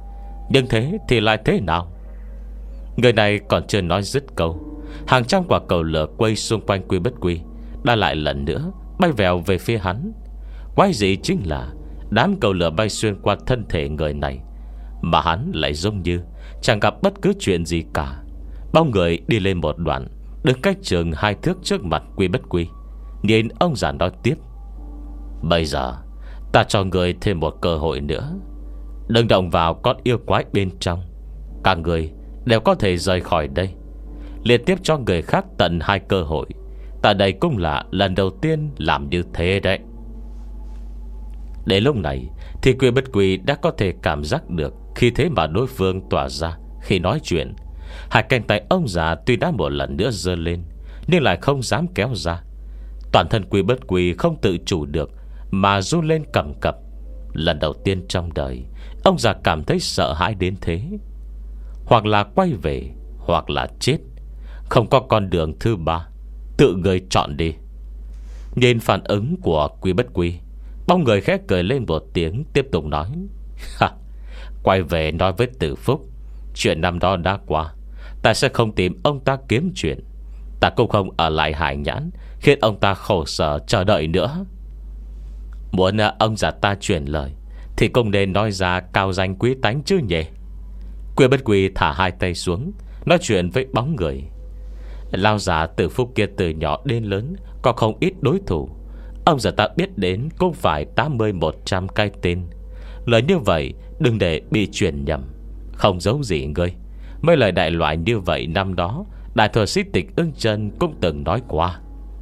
Speaker 1: Nhưng thế thì lại thế nào? Người này còn chưa nói dứt câu, hàng trăm quả cầu lửa quay xung quanh Quy Bất Quy đã lại lần nữa bay vèo về phía hắn. Quái dị chính là đám cầu lửa bay xuyên qua thân thể người này, mà hắn lại giống như chẳng gặp bất cứ chuyện gì cả. Bao người đi lên một đoạn, đứng cách chừng hai thước trước mặt Quy Bất Quy. Nhìn ông già nói tiếp: Bây giờ ta cho người thêm một cơ hội nữa. Đừng động vào con yêu quái bên trong. Cả người đều có thể rời khỏi đây. Liên tiếp cho người khác tận hai cơ hội. Tại đây cũng là lần đầu tiên làm như thế đấy. Đến lúc này thì Quy Bất Quy đã có thể cảm giác được khi thế mà đối phương tỏa ra khi nói chuyện. Hai cánh tay ông già tuy đã một lần nữa giơ lên, nhưng lại không dám kéo ra. Toàn thân Quy Bất Quy không tự chủ được mà run lên cầm cập. Lần đầu tiên trong đời ông già cảm thấy sợ hãi đến thế. Hoặc là quay về, hoặc là chết. Không có con đường thứ ba. Tự người chọn đi. Nhìn phản ứng của Quy Bất Quy, bóng người khẽ cười lên một tiếng, tiếp tục nói: Quay về nói với Tử Phúc, chuyện năm đó đã qua, ta sẽ không tìm ông ta kiếm chuyện. Ta cũng không ở lại Hải Nhãn khiến ông ta khổ sở chờ đợi nữa. Muốn ông già ta truyền lời thì cũng nên nói ra cao danh quý tánh chứ nhỉ. Quy Bất Quy thả hai tay xuống, nói chuyện với bóng người. Lao già Tử Phúc kia từ nhỏ đến lớn có không ít đối thủ. Ông già ta biết đến cũng phải tám mươi một trăm cái tên. Lời như vậy đừng để bị truyền nhầm. Không giấu gì ngươi, mấy lời đại loại như vậy năm đó đại thừa sĩ Tịch Ưng Chân cũng từng nói qua.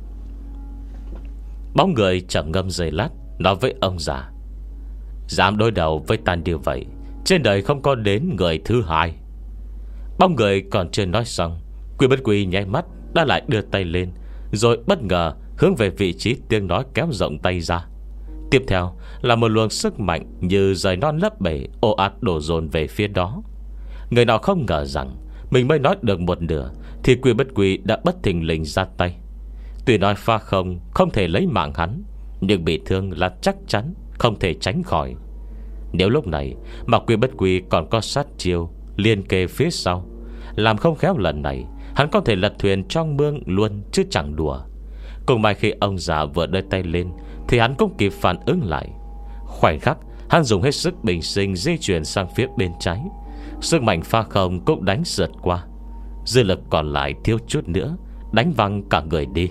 Speaker 1: Bóng người trầm ngâm giây lát, nói với ông già: Dám đối đầu với ta như vậy, trên đời không có đến người thứ hai. Bóng người còn chưa nói xong, Quy Bất Quy nháy mắt đã lại đưa tay lên, rồi bất ngờ hướng về vị trí tiếng nói kéo rộng tay ra. Tiếp theo là một luồng sức mạnh như rời non lấp bể ồ ạt đổ dồn về phía đó. Người nào không ngờ rằng mình mới nói được một nửa thì Quy Bất Quy đã bất thình lình ra tay. Tuy nói pha không không thể lấy mạng hắn, nhưng bị thương là chắc chắn không thể tránh khỏi. Nếu lúc này mà Quy Bất Quy còn có sát chiêu liên kề phía sau, làm không khéo lần này hắn có thể lật thuyền trong mương luôn chứ chẳng đùa. Cùng mai khi ông già vừa đưa tay lên thì hắn cũng kịp phản ứng lại. Khoảnh khắc hắn dùng hết sức bình sinh di chuyển sang phía bên trái. Sức mạnh pha không cũng đánh sượt qua. Dư lực còn lại thiếu chút nữa đánh văng cả người đi.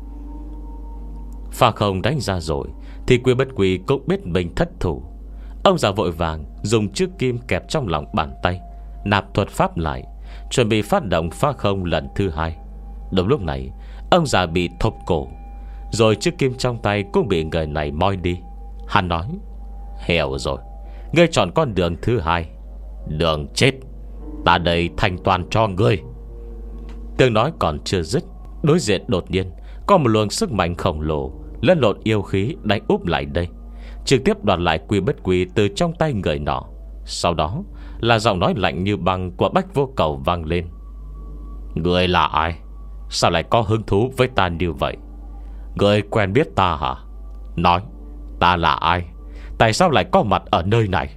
Speaker 1: Pha không đánh ra rồi thì Quy Bất Quy cũng biết mình thất thủ. Ông già vội vàng dùng chiếc kim kẹp trong lòng bàn tay, nạp thuật pháp lại, chuẩn bị phát động pha không lần thứ hai. Đúng lúc này ông già bị thộp cổ, rồi chiếc kim trong tay cũng bị người này moi đi. Hắn nói: Hiểu rồi, ngươi chọn con đường thứ hai, đường chết. Ta đây thanh toàn cho ngươi. Tiếng nói còn chưa dứt, đối diện đột nhiên có một luồng sức mạnh khổng lồ lẫn lộn yêu khí đánh úp lại đây, trực tiếp đoạt lại Quy Bất Quy từ trong tay người nọ. Sau đó là giọng nói lạnh như băng của Bách Vô Cầu vang lên: Ngươi là ai? Sao lại có hứng thú với ta như vậy? Ngươi quen biết ta hả? Nói, ta là ai? Tại sao lại có mặt ở nơi này?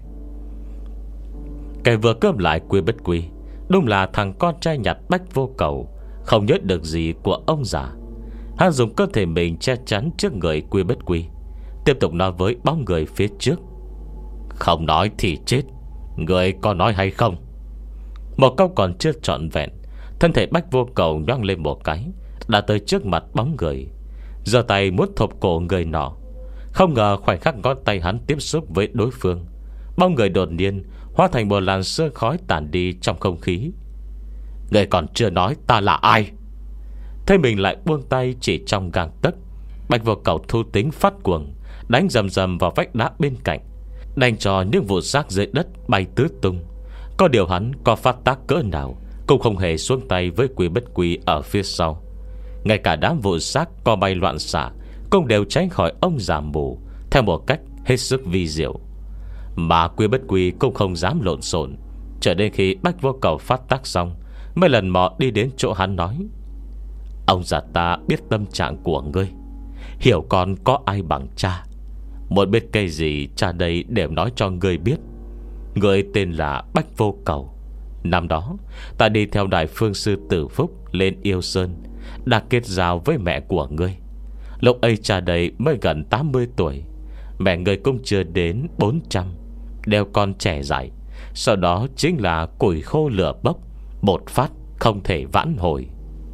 Speaker 1: Kẻ vừa cướp lại Quy Bất Quy đúng là thằng con trai nhặt Bách Vô Cầu, không nhớ được gì của ông già. Hắn dùng cơ thể mình che chắn trước người Quy Bất Quy, tiếp tục nói với bóng người phía trước: Không nói thì chết. Người có nói hay không? Một câu còn chưa trọn vẹn, thân thể Bách Vô Cầu nhoáng lên một cái, đã tới trước mặt bóng người, giơ tay muốn thộp cổ người nọ. Không ngờ khoảnh khắc ngón tay hắn tiếp xúc với đối phương, bóng người đột nhiên hóa thành một làn sương khói tản đi trong không khí. Người còn chưa nói ta là ai? Thấy mình lại buông tay chỉ trong gang tấc, Bách Vô Cầu thu tính phát cuồng, đánh rầm rầm vào vách đá bên cạnh, đánh cho những vụ xác dưới đất bay tứ tung. Có điều hắn có phát tác cỡ nào cũng không hề xuống tay với Quy Bất Quy ở phía sau. Ngay cả đám vụ xác co bay loạn xạ cũng đều tránh khỏi ông già mù theo một cách hết sức vi diệu. Mà Quy Bất Quy cũng không dám lộn xộn, cho đến khi Bách Vô Cầu phát tác xong mới lần mò đi đến chỗ hắn nói: Ông già ta biết tâm trạng của ngươi, hiểu con có ai bằng cha. Muốn biết cây gì cha đây đều nói cho ngươi biết. Người tên là Bách Vô Cầu. Năm đó ta đi theo Đại Phương Sư Tử Phúc lên Yêu Sơn, đã kết giao với mẹ của ngươi. Lúc ấy cha đây mới gần tám mươi tuổi, mẹ ngươi cũng chưa đến bốn trăm, đều còn trẻ dại. Sau đó chính là củi khô lửa bốc, một phát không thể vãn hồi.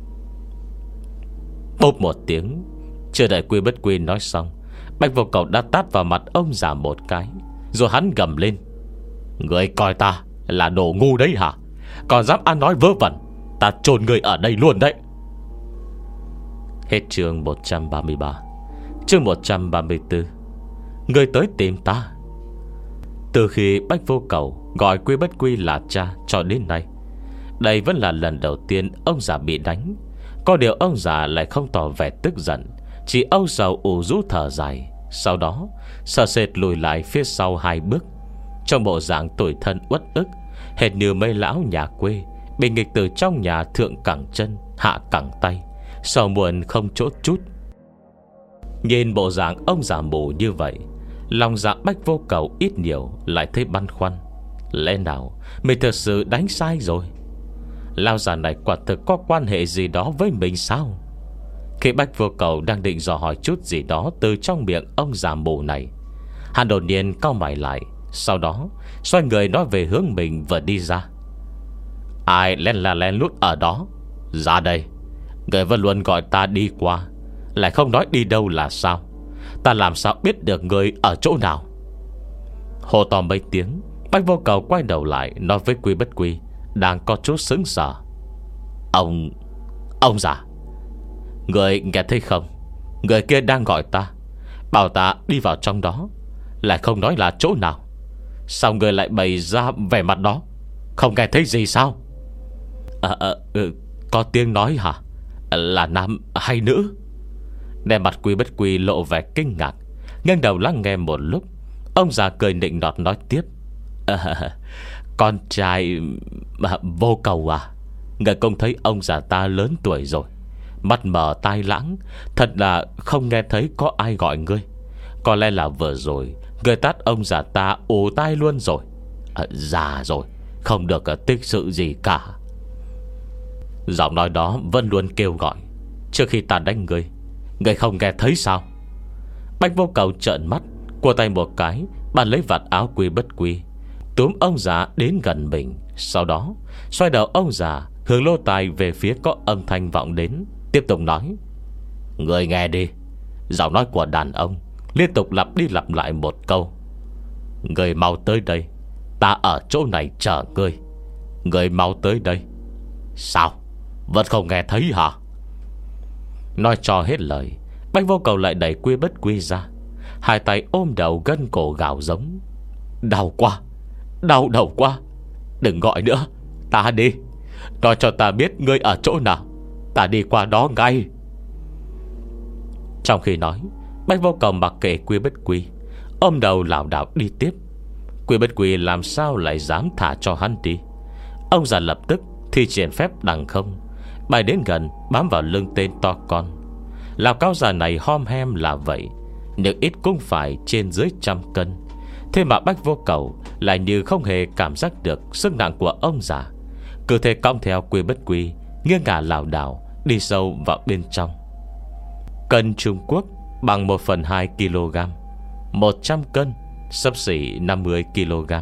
Speaker 1: Bốp một tiếng, chưa đợi Quy Bất Quy nói xong, Bách Vô Cầu đã tát vào mặt ông già một cái, rồi hắn gầm lên: Người coi ta là đồ ngu đấy hả? Còn dám ăn nói vớ vẩn, ta chôn người ở đây luôn đấy. Hết chương một trăm ba mươi ba. Chương một trăm ba mươi tư. Người tới tìm ta. Từ khi Bách Vô Cầu gọi Quy Bất Quy là cha cho đến nay, đây vẫn là lần đầu tiên ông già bị đánh. Có điều ông già lại không tỏ vẻ tức giận, chỉ âu sầu ủ rũ thở dài. Sau đó sợ sệt lùi lại phía sau hai bước, trong bộ dạng tủi thân uất ức, hệt như mấy lão nhà quê bị nghịch từ trong nhà thượng cẳng chân hạ cẳng tay, sầu muộn không chỗ chút. Nhìn bộ dạng ông già mù như vậy, lòng dạ Bách Vô Cầu ít nhiều lại thấy băn khoăn. Lẽ nào mình thật sự đánh sai rồi? Lão già này quả thực có quan hệ gì đó với mình sao? Khi Bách Vô Cầu đang định dò hỏi chút gì đó từ trong miệng ông già mù này, hắn đột nhiên cau mày lại, sau đó xoay người nói về hướng mình vừa đi ra: Ai len là len lút ở đó? Ra đây. Người vẫn luôn gọi ta đi qua, lại không nói đi đâu là sao? Ta làm sao biết được người ở chỗ nào? Hô to mấy tiếng, Bách Vô Cầu quay đầu lại nói với Quy Bất Quy đang có chút sững sờ: Ông... Ông già, người nghe thấy không? Người kia đang gọi ta, bảo ta đi vào trong đó, lại không nói là chỗ nào. Sao người lại bày ra vẻ mặt đó? Không nghe thấy gì sao? À, à, ừ, có tiếng nói hả? Là nam hay nữ? Nét mặt Quy Bất Quy lộ vẻ kinh ngạc, ngẩng đầu lắng nghe một lúc. Ông già cười nịnh nọt nói tiếp: à, Con trai à, Vô Cầu à, người không thấy ông già ta lớn tuổi rồi, mắt mờ tai lãng, thật là không nghe thấy có ai gọi ngươi. Có lẽ là vừa rồi người tát ông già ta ù tai luôn rồi. à, Già rồi, không được à, tích sự gì cả. Giọng nói đó vẫn luôn kêu gọi: Trước khi ta đánh ngươi, ngươi không nghe thấy sao? Bách Vô Cầu trợn mắt, cua tay một cái, bàn lấy vạt áo Quy Bất Quy, túm ông già đến gần mình. Sau đó xoay đầu ông già hướng lô tai về phía có âm thanh vọng đến, tiếp tục nói: Ngươi nghe đi. Giọng nói của đàn ông liên tục lặp đi lặp lại một câu: Ngươi mau tới đây, ta ở chỗ này chờ ngươi. Ngươi mau tới đây. Sao, vẫn không nghe thấy hả? Nói cho hết lời, Bách Vô Cầu lại đẩy Quy Bất Quy ra, hai tay ôm đầu gân cổ gào giống: Đau quá, đau đầu quá. Đừng gọi nữa, ta đi. Nói cho ta biết ngươi ở chỗ nào, ta đi qua đó ngay. Trong khi nói, Bách Vô Cầu mặc kệ Quy Bất Quy, ôm đầu lảo đảo đi tiếp. Quy Bất Quy làm sao lại dám thả cho hắn đi? Ông già lập tức thi triển phép đằng không, bay đến gần bám vào lưng tên to con. Lão cao già này hom hem là vậy, nhưng ít cũng phải trên dưới trăm cân. Thế mà Bách Vô Cầu lại như không hề cảm giác được sức nặng của ông già, cứ thế cong theo Quy Bất Quy, nghiêng ngả lảo đảo đi sâu vào bên trong. Cân Trung Quốc bằng một phần hai kg, một trăm cân xấp xỉ năm mươi kg.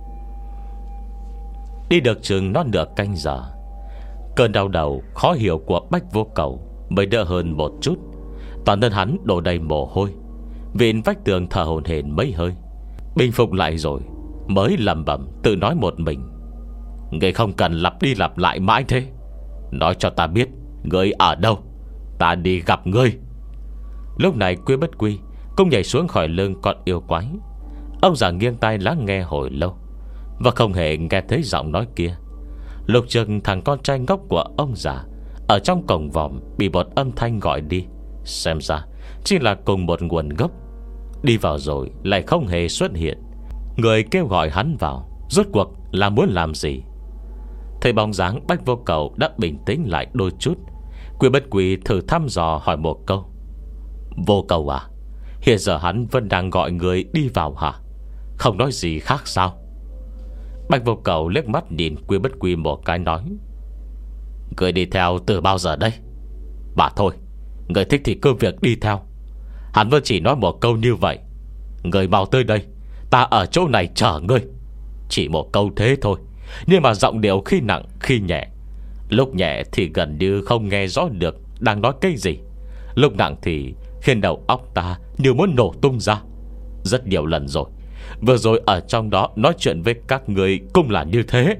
Speaker 1: Đi được chừng nó nửa canh giờ, cơn đau đầu khó hiểu của Bách Vô Cầu mới đỡ hơn một chút. Toàn thân hắn đổ đầy mồ hôi, vịn vách tường thở hổn hển mấy hơi, bình phục lại rồi mới lẩm bẩm tự nói một mình: Ngươi không cần lặp đi lặp lại mãi thế. Nói cho ta biết ngươi ở đâu, ta đi gặp ngươi. Lúc này Quy Bất Quy cũng nhảy xuống khỏi lưng con yêu quái. Ông già nghiêng tai lắng nghe hồi lâu và không hề nghe thấy giọng nói kia. Lục chừng thằng con trai ngốc của ông già ở trong cổng vòm bị một âm thanh gọi đi, xem ra chỉ là cùng một nguồn gốc. Đi vào rồi lại không hề xuất hiện. Người kêu gọi hắn vào rốt cuộc là muốn làm gì? Thấy bóng dáng Bách Vô Cầu đã bình tĩnh lại đôi chút, Quy Bất Quy thử thăm dò hỏi một câu: Vô Cầu à, hiện giờ hắn vẫn đang gọi người đi vào hả? Không nói gì khác sao? Bạch Vô Cầu liếc mắt nhìn Quy Bất Quy một cái nói: Người đi theo từ bao giờ đây? Bà thôi, người thích thì cứ việc đi theo. Hắn vẫn chỉ nói một câu như vậy: Người mau tới đây, ta ở chỗ này chờ ngươi. Chỉ một câu thế thôi, nhưng mà giọng điệu khi nặng khi nhẹ. Lúc nhẹ thì gần như không nghe rõ được đang nói cái gì, lúc nặng thì khiến đầu óc ta như muốn nổ tung ra. Rất nhiều lần rồi, vừa rồi ở trong đó nói chuyện với các người cũng là như thế.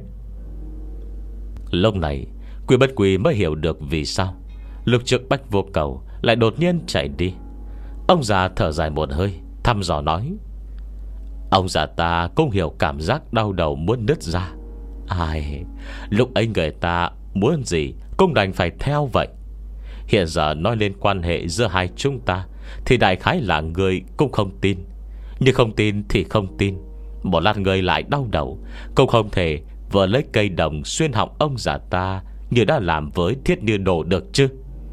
Speaker 1: Lúc này Quy Bất Quy mới hiểu được vì sao lúc trước Bạch Vô Cầu lại đột nhiên chạy đi. Ông già thở dài một hơi, thăm dò nói: Ông già ta cũng hiểu cảm giác đau đầu muốn nứt ra. Ai, lúc ấy người ta muốn gì cũng đành phải theo vậy. Hiện giờ nói lên quan hệ giữa hai chúng ta thì đại khái là người cũng không tin. Nhưng không tin thì không tin, một lát người lại đau đầu, cũng không thể vừa lấy cây đồng xuyên họng ông già ta như đã làm với Thiết Như Đồ được chứ.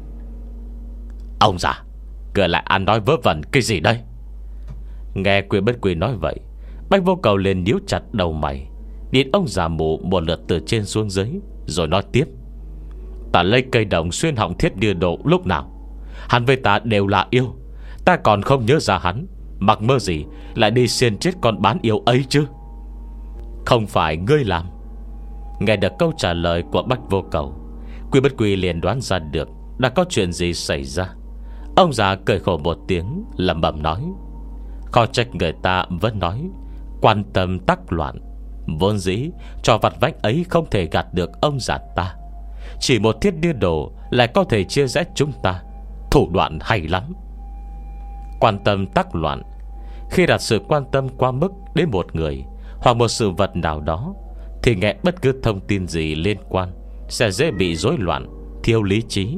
Speaker 1: Ông già, người lại ăn nói vớ vẩn cái gì đây? Nghe Quy Bất Quy nói vậy, Bạch Vô Cầu liền nhíu chặt đầu mày, nhìn ông già mù một lượt từ trên xuống dưới, rồi nói tiếp: Ta lấy cây đồng xuyên họng Thiết Như Đồ lúc nào? Hắn với ta đều là yêu, ta còn không nhớ ra hắn mặc mơ gì lại đi xiên chết con bán yêu ấy chứ. Không phải ngươi làm. Nghe được câu trả lời của Bạch Vô Cầu, Quy Bất Quy liền đoán ra được đã có chuyện gì xảy ra. Ông già cười khổ một tiếng, lẩm bẩm nói: Khó trách người ta vẫn nói quan tâm tắc loạn. Vốn dĩ trò vặt vãnh ấy không thể gạt được ông già ta. Chỉ một Thiết Như Đồ lại có thể chia rẽ chúng ta. Thủ đoạn hay lắm. Quan tâm tắc loạn. Khi đặt sự quan tâm quá mức đến một người hoặc một sự vật nào đó, thì nghe bất cứ thông tin gì liên quan sẽ dễ bị rối loạn, thiếu lý trí.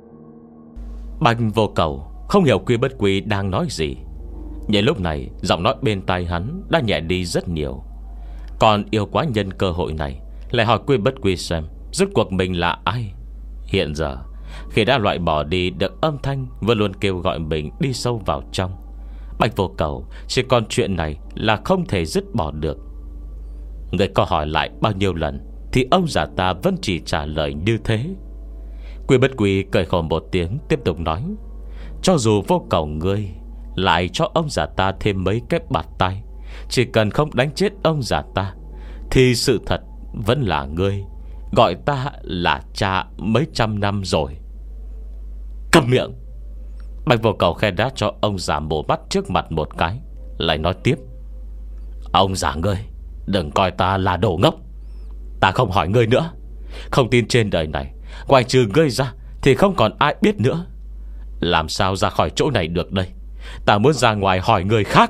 Speaker 1: Bạch Vô Cầu không hiểu Quy Bất Quy đang nói gì, nhưng lúc này giọng nói bên tai hắn đã nhẹ đi rất nhiều. Còn yêu quái nhân cơ hội này lại hỏi Quy Bất Quy xem rốt cuộc mình là ai. Hiện giờ khi đã loại bỏ đi được âm thanh vẫn luôn kêu gọi mình đi sâu vào trong, Bạch Vô Cầu chỉ còn chuyện này là không thể dứt bỏ được. Người có hỏi lại bao nhiêu lần thì ông già ta vẫn chỉ trả lời như thế. Quy Bất Quy cười khổ một tiếng, tiếp tục nói: Cho dù Vô Cầu ngươi lại cho ông già ta thêm mấy cái bạt tay, chỉ cần không đánh chết ông già ta, thì sự thật vẫn là ngươi gọi ta là cha mấy trăm năm rồi. Câm miệng! Bạch Vô Cầu khe đá cho ông già mổ mắt trước mặt một cái, lại nói tiếp: Ông già ngươi đừng coi ta là đồ ngốc. Ta không hỏi ngươi nữa. Không tin trên đời này ngoài trừ ngươi ra thì không còn ai biết nữa. Làm sao ra khỏi chỗ này được đây? Ta muốn ra ngoài hỏi người khác.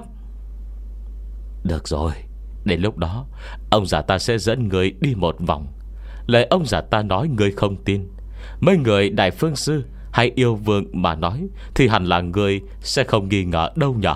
Speaker 1: Được rồi, đến lúc đó ông già ta sẽ dẫn người đi một vòng. Lời ông già ta nói người không tin, mấy người Đại Phương Sư hay Yêu Vương mà nói thì hẳn là người sẽ không nghi ngờ đâu nhỉ.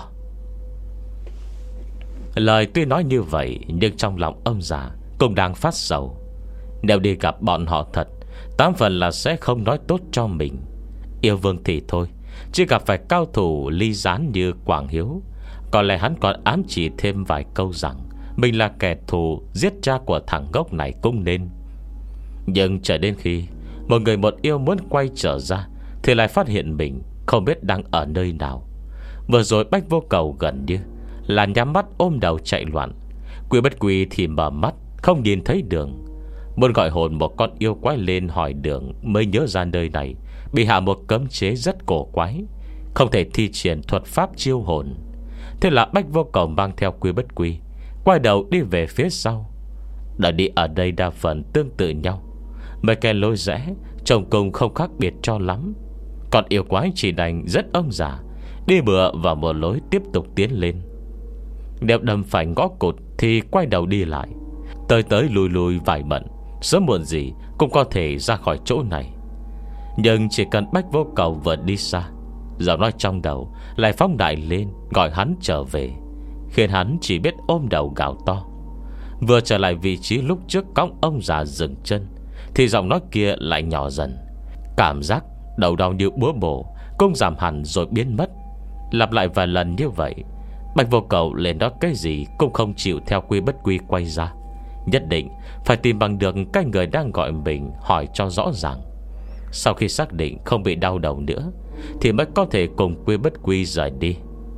Speaker 1: Lời tuy nói như vậy, nhưng trong lòng ông già cũng đang phát sầu. Nếu đi gặp bọn họ thật, tám phần là sẽ không nói tốt cho mình. Yêu Vương thì thôi, chỉ gặp phải cao thủ ly gián như Quảng Hiếu, có lẽ hắn còn ám chỉ thêm vài câu rằng mình là kẻ thù giết cha của thằng ngốc này cũng nên. Nhưng chờ đến khi một người một yêu muốn quay trở ra, thì lại phát hiện mình không biết đang ở nơi nào. Vừa rồi Bạch Vô Cầu gần như là nhắm mắt ôm đầu chạy loạn. Quy Bất Quy thì mở mắt không nhìn thấy đường. Muốn gọi hồn một con yêu quái lên hỏi đường, mới nhớ ra nơi này bị hạ một cấm chế rất cổ quái, không thể thi triển thuật pháp chiêu hồn. Thế là Bạch Vô Cầu mang theo Quy Bất Quy quay đầu đi về phía sau. Đã đi ở đây đa phần tương tự nhau, mấy cái lối rẽ trông cùng không khác biệt cho lắm. Còn yêu quái chỉ đành rất ông già đi bừa vào một lối tiếp tục tiến lên. Nếu đâm phải ngõ cụt thì quay đầu đi lại, tới tới lùi lùi vài bận, sớm muộn gì cũng có thể ra khỏi chỗ này. Nhưng chỉ cần Bạch Vô Cầu vừa đi xa, giọng nói trong đầu lại phóng đại lên gọi hắn trở về, khiến hắn chỉ biết ôm đầu gào to. Vừa trở lại vị trí lúc trước cõng ông già dừng chân, thì giọng nói kia lại nhỏ dần. Cảm giác đầu đau như búa bổ cũng giảm hẳn rồi biến mất. Lặp lại vài lần như vậy, Bạch Vô Cầu lên đó cái gì cũng không chịu theo Quy Bất Quy quay ra, Nhất định phải tìm bằng được cái người đang gọi mình, hỏi cho rõ ràng. Sau khi xác định không bị đau đầu nữa thì mới có thể cùng Quy Bất Quy rời đi.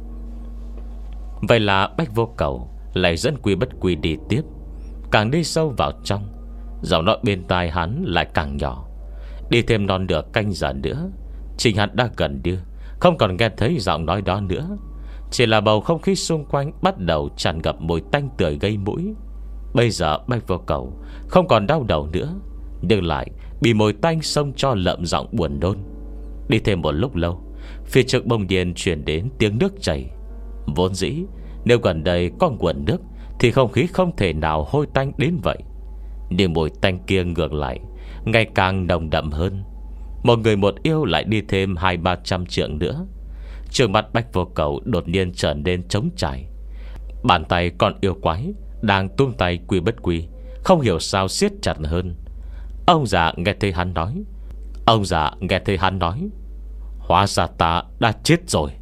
Speaker 1: Vậy là Bách Vô Cầu lại dẫn Quy Bất Quy đi tiếp. Càng đi sâu vào trong, giọng nói bên tai hắn lại càng nhỏ. Đi thêm non nửa canh giờ nữa, Trình hắn đã gần đưa, không còn nghe thấy giọng nói đó nữa. Chỉ là bầu không khí xung quanh bắt đầu tràn ngập mùi tanh tưởi gây mũi. Bây giờ Bách Vô Cầu không còn đau đầu nữa, nhưng lại bị mùi tanh xông cho lợm giọng buồn nôn. Đi thêm một lúc lâu, phía trước bỗng nhiên truyền đến tiếng nước chảy. Vốn dĩ nếu gần đây có nguồn nước thì không khí không thể nào hôi tanh đến vậy, nhưng mùi tanh kia ngược lại ngày càng nồng đậm hơn. Một người một yêu lại đi thêm hai ba trăm trượng nữa. Trường mặt Bách Vô Cầu đột nhiên trở nên trống trải. Bàn tay con yêu quái đang tung tay Quy Bất Quy không hiểu sao siết chặt hơn. Ông già nghe thấy hắn nói Ông già nghe thấy hắn nói Hóa ra ta đã chết rồi.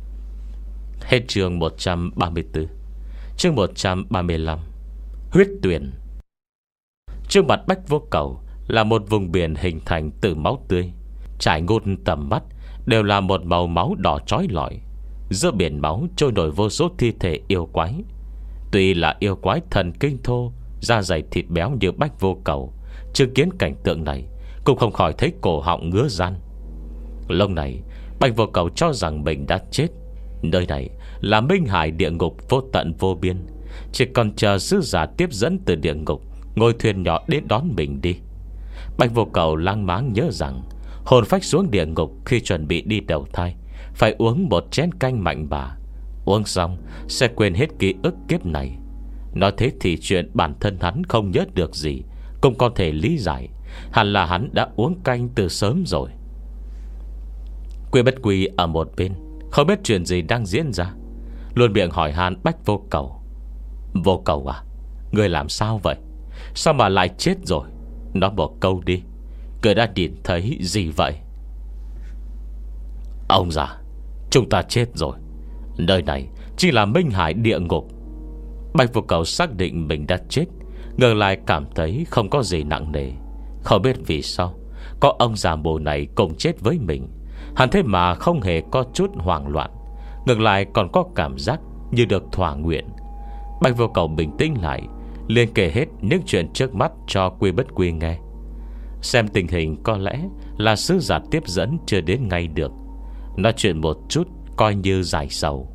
Speaker 1: Hết chương một trăm ba mươi tư. Chương một trăm ba mươi lăm. Huyết Tuyền. Trước mặt Bách Vô Cầu là một vùng biển hình thành từ máu tươi. Trải ngôn tầm mắt đều là một màu máu đỏ chói lọi. Giữa biển máu trôi nổi vô số thi thể yêu quái. Tuy là yêu quái thần kinh thô, da dày thịt béo như Bách Vô Cầu, chứng kiến cảnh tượng này cũng không khỏi thấy cổ họng ngứa ran. Lúc này Bách Vô Cầu cho rằng mình đã chết. Nơi này là Minh Hải địa ngục vô tận vô biên, chỉ còn chờ sứ giả tiếp dẫn từ địa ngục ngồi thuyền nhỏ đến đón mình đi. Bách Vô Cầu lang máng nhớ rằng hồn phách xuống địa ngục khi chuẩn bị đi đầu thai phải uống một chén canh mạnh bà. Uống xong sẽ quên hết ký ức kiếp này. Nói thế thì chuyện bản thân hắn không nhớ được gì cũng có thể lý giải. Hẳn là hắn đã uống canh từ sớm rồi. Quy Bất Quy ở một bên không biết chuyện gì đang diễn ra, luôn miệng hỏi han Bách Vô Cầu. Vô Cầu à, người làm sao vậy? Sao mà lại chết rồi? Nói một câu đi, người đã nhìn thấy gì vậy? Ông già, chúng ta chết rồi. Nơi này chỉ là Minh Hải địa ngục. Bách Vô Cầu xác định mình đã chết, ngược lại cảm thấy không có gì nặng nề. Không biết vì sao có ông già mù này cùng chết với mình, hắn thế mà không hề có chút hoảng loạn, ngược lại còn có cảm giác như được thỏa nguyện. Bách Vô Cầu bình tĩnh lại, liền kể hết những chuyện trước mắt cho Quy Bất Quy nghe. Xem tình hình có lẽ là sứ giả tiếp dẫn chưa đến ngay được, nói chuyện một chút coi như giải sầu.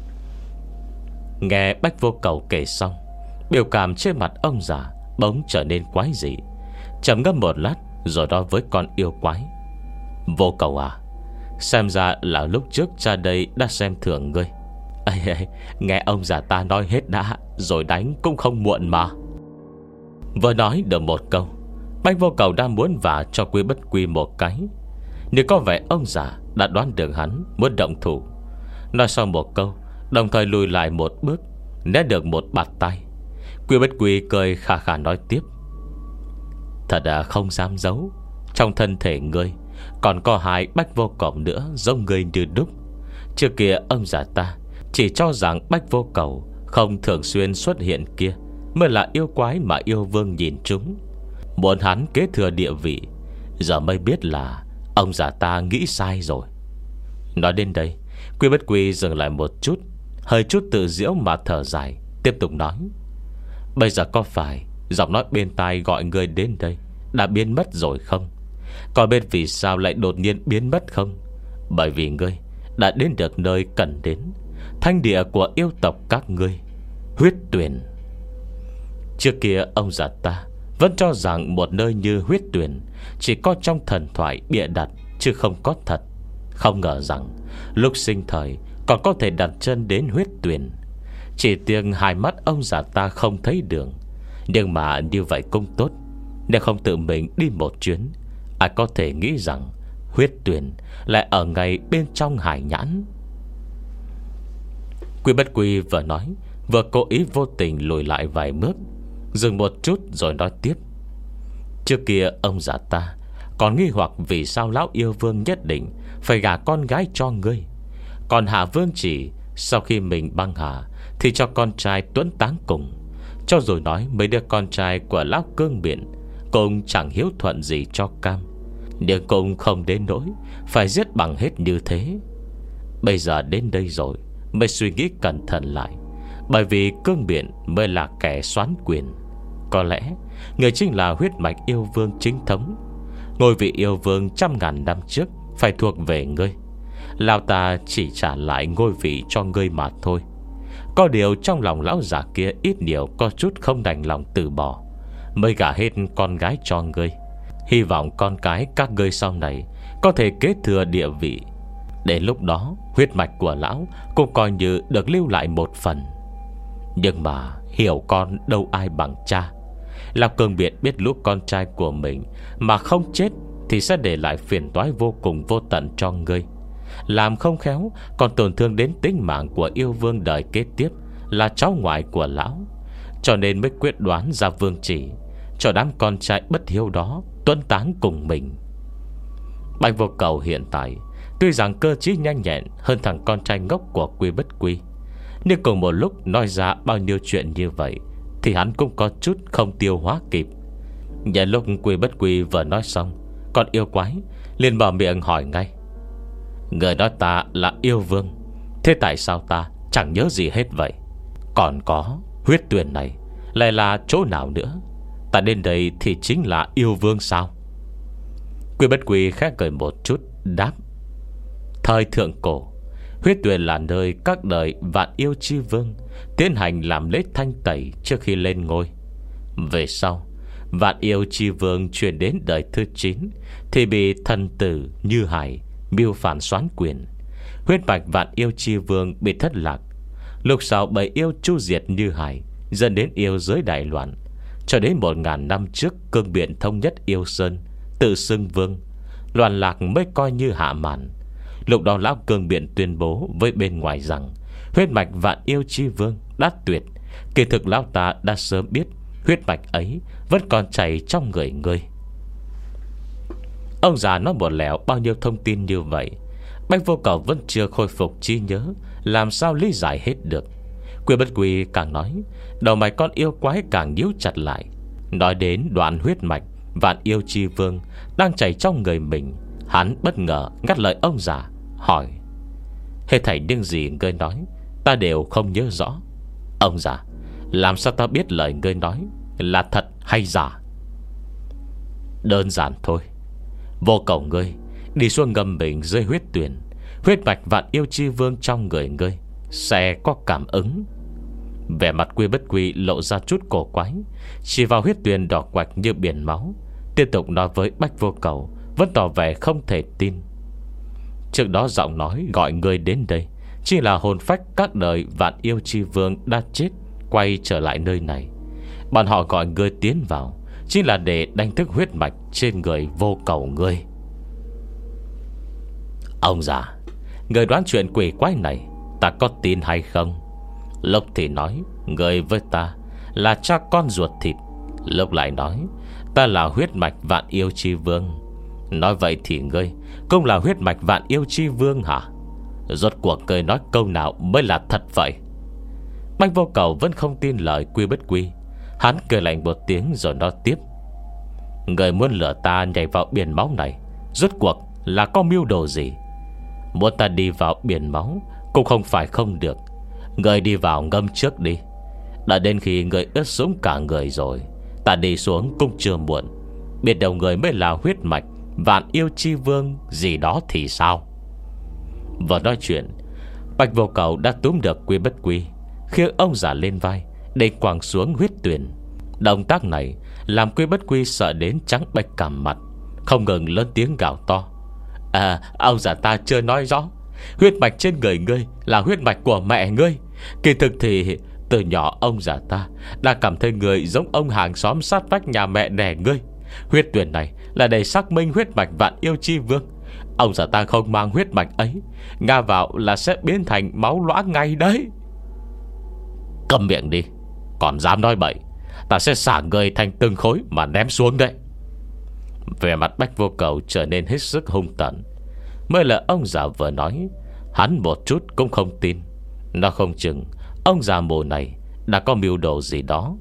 Speaker 1: Nghe Bách Vô Cầu kể xong, biểu cảm trên mặt ông già bỗng trở nên quái dị. Trầm ngâm một lát rồi nói với con yêu quái: Vô Cầu à, xem ra là lúc trước cha đây đã xem thường ngươi. Ê, ê, nghe ông già ta nói hết đã, rồi đánh cũng không muộn mà. Vừa nói được một câu, Bách Vô Cầu đang muốn vả cho Quy Bất Quy một cái, nhưng có vẻ ông già đã đoán được hắn muốn động thủ. Nói xong một câu, đồng thời lùi lại một bước, né được một bạt tay. Quy Bất Quy cười khà khà nói tiếp: Thật là không dám giấu, trong thân thể ngươi còn có hai Bách Vô Cầu nữa giống ngươi như đúc. Trước kia ông già ta chỉ cho rằng Bách Vô Cầu không thường xuyên xuất hiện kia mới là yêu quái mà yêu vương nhìn chúng, muốn hắn kế thừa địa vị. Giờ mới biết là ông già ta nghĩ sai rồi. Nói đến đây, Quy Bất Quy dừng lại một chút, hơi chút tự giễu mà thở dài, tiếp tục nói: Bây giờ có phải giọng nói bên tai gọi ngươi đến đây đã biến mất rồi không? Còn biết vì sao lại đột nhiên biến mất không? Bởi vì ngươi đã đến được nơi cần đến, thanh địa của yêu tộc các ngươi, Huyết Tuyền. Trước kia ông già ta vẫn cho rằng một nơi như Huyết Tuyền chỉ có trong thần thoại bịa đặt, chứ không có thật. Không ngờ rằng lúc sinh thời còn có thể đặt chân đến Huyết Tuyền. Chỉ tiếc hai mắt ông già ta không thấy đường. Nhưng mà như vậy cũng tốt, nếu không tự mình đi một chuyến, ai có thể nghĩ rằng Huyết Tuyền lại ở ngay bên trong hải nhãn. Quy Bất Quy vừa nói vừa cố ý vô tình lùi lại vài bước, dừng một chút rồi nói tiếp: Trước kia ông già ta còn nghi hoặc vì sao lão yêu vương nhất định phải gả con gái cho ngươi, còn Hạ Vương chỉ sau khi mình băng hà thì cho con trai tuấn táng cùng. Cho dù nói mấy đứa con trai của lão Cương Biện cũng chẳng hiếu thuận gì cho Cam, nhưng cũng không đến nỗi phải giết bằng hết như thế. Bây giờ đến đây rồi mới suy nghĩ cẩn thận lại, bởi vì Cương Biện mới là kẻ soán quyền. Có lẽ người chính là huyết mạch yêu vương chính thống. Ngôi vị yêu vương trăm ngàn năm trước phải thuộc về ngươi. Lão ta chỉ trả lại ngôi vị cho ngươi mà thôi. Có điều trong lòng lão già kia ít nhiều có chút không đành lòng từ bỏ, mới gả hết con gái cho ngươi. Hy vọng con cái các ngươi sau này có thể kế thừa địa vị. Đến lúc đó huyết mạch của lão cũng coi như được lưu lại một phần. Nhưng mà hiểu con đâu ai bằng cha. Lão Cương Biện biết lúc con trai của mình mà không chết thì sẽ để lại phiền toái vô cùng vô tận cho ngươi. Làm không khéo còn tổn thương đến tính mạng của yêu vương đời kế tiếp là cháu ngoại của lão. Cho nên mới quyết đoán ra vương chỉ cho đám con trai bất hiếu đó tuân táng cùng mình. Bạch Vô Cầu hiện tại tuy rằng cơ trí nhanh nhẹn hơn thằng con trai ngốc của Quy Bất Quy, nhưng cùng một lúc nói ra bao nhiêu chuyện như vậy thì hắn cũng có chút không tiêu hóa kịp. Nhận lúc Quy Bất Quy vừa nói xong, con yêu quái liền mở miệng hỏi ngay: người nói ta là yêu vương, thế tại sao ta chẳng nhớ gì hết vậy? Còn có huyết tuyền này lại là chỗ nào nữa? Ta đến đây thì chính là yêu vương sao? Quy Bất Quy khẽ cười một chút đáp: thời thượng cổ, huyết tuyền là nơi các đời vạn yêu chi vương tiến hành làm lễ thanh tẩy trước khi lên ngôi. Về sau vạn yêu chi vương chuyển đến đời thứ chín thì bị thần tử Như Hải mưu phản soán quyền. Huyết mạch vạn yêu chi vương bị thất lạc. Lúc sau bảy yêu chu diệt Như Hải, dẫn đến yêu giới đại loạn. Cho đến một ngàn năm trước Cương Biện thống nhất yêu sơn, tự xưng vương, loạn lạc mới coi như hạ màn. Lúc đó lão Cương Biện tuyên bố với bên ngoài rằng huyết mạch vạn yêu chi vương đã tuyệt. Kỳ thực lão ta đã sớm biết huyết mạch ấy vẫn còn chảy trong người ngươi. Ông già nói một lẻo bao nhiêu thông tin như vậy, Bạch Vô Cầu vẫn chưa khôi phục trí nhớ, làm sao lý giải hết được. Quy Bất Quy càng nói, đầu mày con yêu quái càng nhíu chặt lại. Nói đến đoạn huyết mạch vạn yêu chi vương đang chảy trong người mình, hắn bất ngờ ngắt lời ông già, hỏi: hết thảy những gì ngươi nói ta đều không nhớ rõ. Ông già, làm sao ta biết lời ngươi nói là thật hay giả? Đơn giản thôi. Vô Cầu ngươi đi xuống ngâm mình dưới huyết tuyền, huyết mạch vạn yêu chi vương trong người ngươi sẽ có cảm ứng. Vẻ mặt Quy Bất Quy lộ ra chút cổ quái, chỉ vào huyết tuyền đỏ quạch như biển máu, tiếp tục nói với Bạch Vô Cầu, vẫn tỏ vẻ không thể tin. Trước đó giọng nói gọi ngươi đến đây chỉ là hồn phách các đời vạn yêu chi vương đã chết quay trở lại nơi này. Bọn họ gọi ngươi tiến vào chỉ là để đánh thức huyết mạch trên người Vô Cầu ngươi. Ông già, người đoán chuyện quỷ quái này ta có tin hay không? Lúc thì nói người với ta là cha con ruột thịt, lúc lại nói ta là huyết mạch vạn yêu chi vương. Nói vậy thì ngươi cũng là huyết mạch vạn yêu chi vương hả? Rốt cuộc ngươi nói câu nào mới là thật vậy? Bạch Vô Cầu vẫn không tin lời Quy Bất Quy. Hắn cười lạnh một tiếng rồi nói tiếp: người muốn lừa ta nhảy vào biển máu này, rốt cuộc là có mưu đồ gì? Muốn ta đi vào biển máu cũng không phải không được. Người đi vào ngâm trước đi. Đã đến khi người ướt sũng cả người rồi, ta đi xuống cũng chưa muộn. Biết đâu người mới là huyết mạch vạn yêu chi vương gì đó thì sao? Vừa nói chuyện, Bạch Vô Cầu đã túm được Quy Bất Quy, khiêng ông già lên vai để quẳng xuống huyết tuyền. Động tác này làm Quy Bất Quy sợ đến trắng bệch cả mặt, không ngừng lớn tiếng gào to: À, ông già ta chưa nói rõ, huyết mạch trên người ngươi là huyết mạch của mẹ ngươi. Kỳ thực thì từ nhỏ ông già ta đã cảm thấy người giống ông hàng xóm sát vách nhà mẹ đẻ ngươi. Huyết tuyển này là để xác minh huyết mạch vạn yêu chi vương. Ông già ta không mang huyết mạch ấy, ngã vào là sẽ biến thành máu loãng ngay đấy. Cầm miệng đi, còn dám nói bậy, ta sẽ xả người thành từng khối mà ném xuống đấy. Về mặt Bạch Vô Cầu trở nên hết sức hung tợn. Mới là ông già vừa nói, hắn một chút cũng không tin. Nó không chừng ông già mồ này đã có mưu đồ gì đó.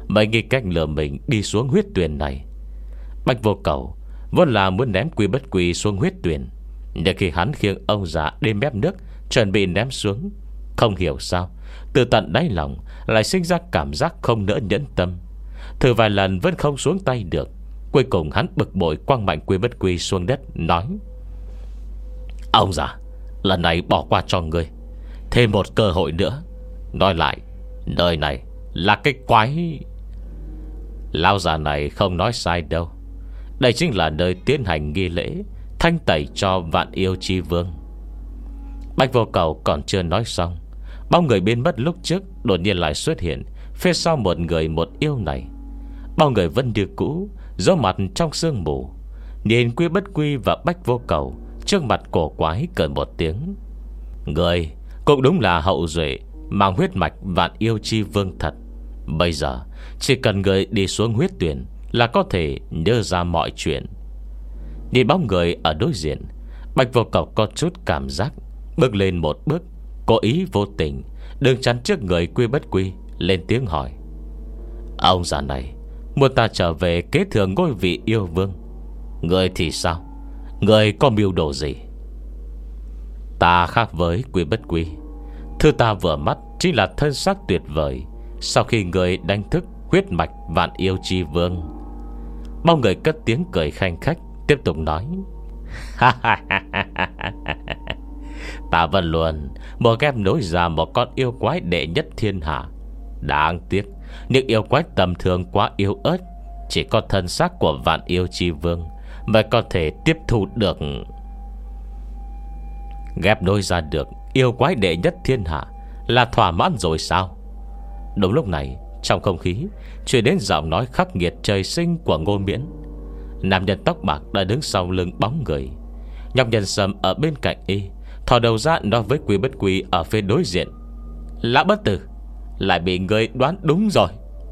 Speaker 1: mới nghĩ cách lừa mình đi xuống huyết tuyền này. Bạch Vô Cầu vốn là muốn ném Quy Bất Quy xuống huyết tuyền, nhưng khi hắn khiêng ông già đến mép nước chuẩn bị ném xuống, không hiểu sao từ tận đáy lòng lại sinh ra cảm giác không nỡ nhẫn tâm. Thử vài lần vẫn không xuống tay được. Cuối cùng hắn bực bội quăng mạnh Quy Bất Quy xuống đất, nói: Ông già, lần này bỏ qua cho ngươi, thêm một cơ hội nữa. Nói lại, nơi này là cái quái. Lão già này không nói sai đâu. Đây chính là nơi tiến hành nghi lễ thanh tẩy cho Vạn Yêu Chi Vương. Bạch Vô Cầu còn chưa nói xong, bóng người biến mất lúc trước đột nhiên lại xuất hiện phía sau một người một yêu này. Bao người vẫn như cũ, giấu mặt trong sương mù, nhìn Quy Bất Quy và Bạch Vô Cầu trước mặt cổ quái cười một tiếng: Người cũng đúng là hậu duệ mang huyết mạch Vạn Yêu Chi Vương thật. Bây giờ chỉ cần người đi xuống huyết tuyển là có thể nhớ ra mọi chuyện. Nhìn bóng người ở đối diện, Bạch Vô Cầu có chút cảm giác, bước lên một bước, cố ý vô tình đứng chắn trước người Quy Bất Quy, lên tiếng hỏi: Ông già này muốn ta trở về kế thừa ngôi vị yêu vương, người thì sao? Người có mưu đồ gì? Ta khác với Quy Bất Quy, thứ ta vừa mắt chính là thân xác tuyệt vời. Sau khi người đánh thức huyết mạch Vạn Yêu Chi Vương. Bao người cất tiếng cười khanh khách, tiếp tục nói: Ta vẫn luôn một ghép nối ra một con yêu quái đệ nhất thiên hạ. Đáng tiếc những yêu quái tầm thường quá yếu ớt, chỉ có thân xác của Vạn Yêu Chi Vương mới có thể tiếp thu được. Ghép nối ra được yêu quái đệ nhất thiên hạ là thỏa mãn rồi sao? Đúng lúc này, trong không khí truyền đến giọng nói khắc nghiệt trời sinh của Ngô Miễn. Nam nhân tóc bạc đã đứng sau lưng bóng người. Nhóc nhân sâm ở bên cạnh y thò đầu ra nói với Quy Bất Quy ở phía đối diện: Lã bất tử, lại bị người đoán đúng rồi.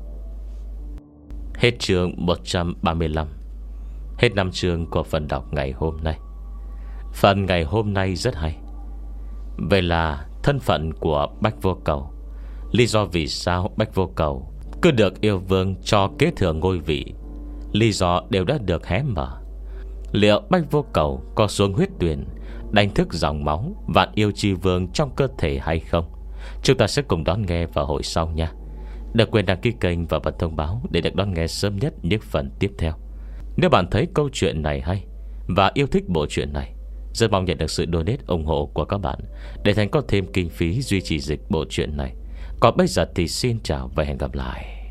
Speaker 1: Hết chương một trăm ba mươi lăm. Hết năm chương của phần đọc ngày hôm nay. Phần ngày hôm nay rất hay. Vậy là thân phận của Bạch Vô Cầu, lý do vì sao Bạch Vô Cầu cứ được yêu vương cho kế thừa ngôi vị, lý do đều đã được hé mở. Liệu Bạch Vô Cầu có xuống huyết tuyển đánh thức dòng máu Vạn Yêu Chi Vương trong cơ thể hay không? Chúng ta sẽ cùng đón nghe vào hồi sau nha. Đừng quên đăng ký kênh và bật thông báo để được đón nghe sớm nhất những phần tiếp theo. Nếu bạn thấy câu chuyện này hay và yêu thích bộ truyện này, rất mong nhận được sự donate ủng hộ của các bạn để Thành có thêm kinh phí duy trì dịch bộ truyện này. Còn bây giờ thì xin chào và hẹn gặp lại.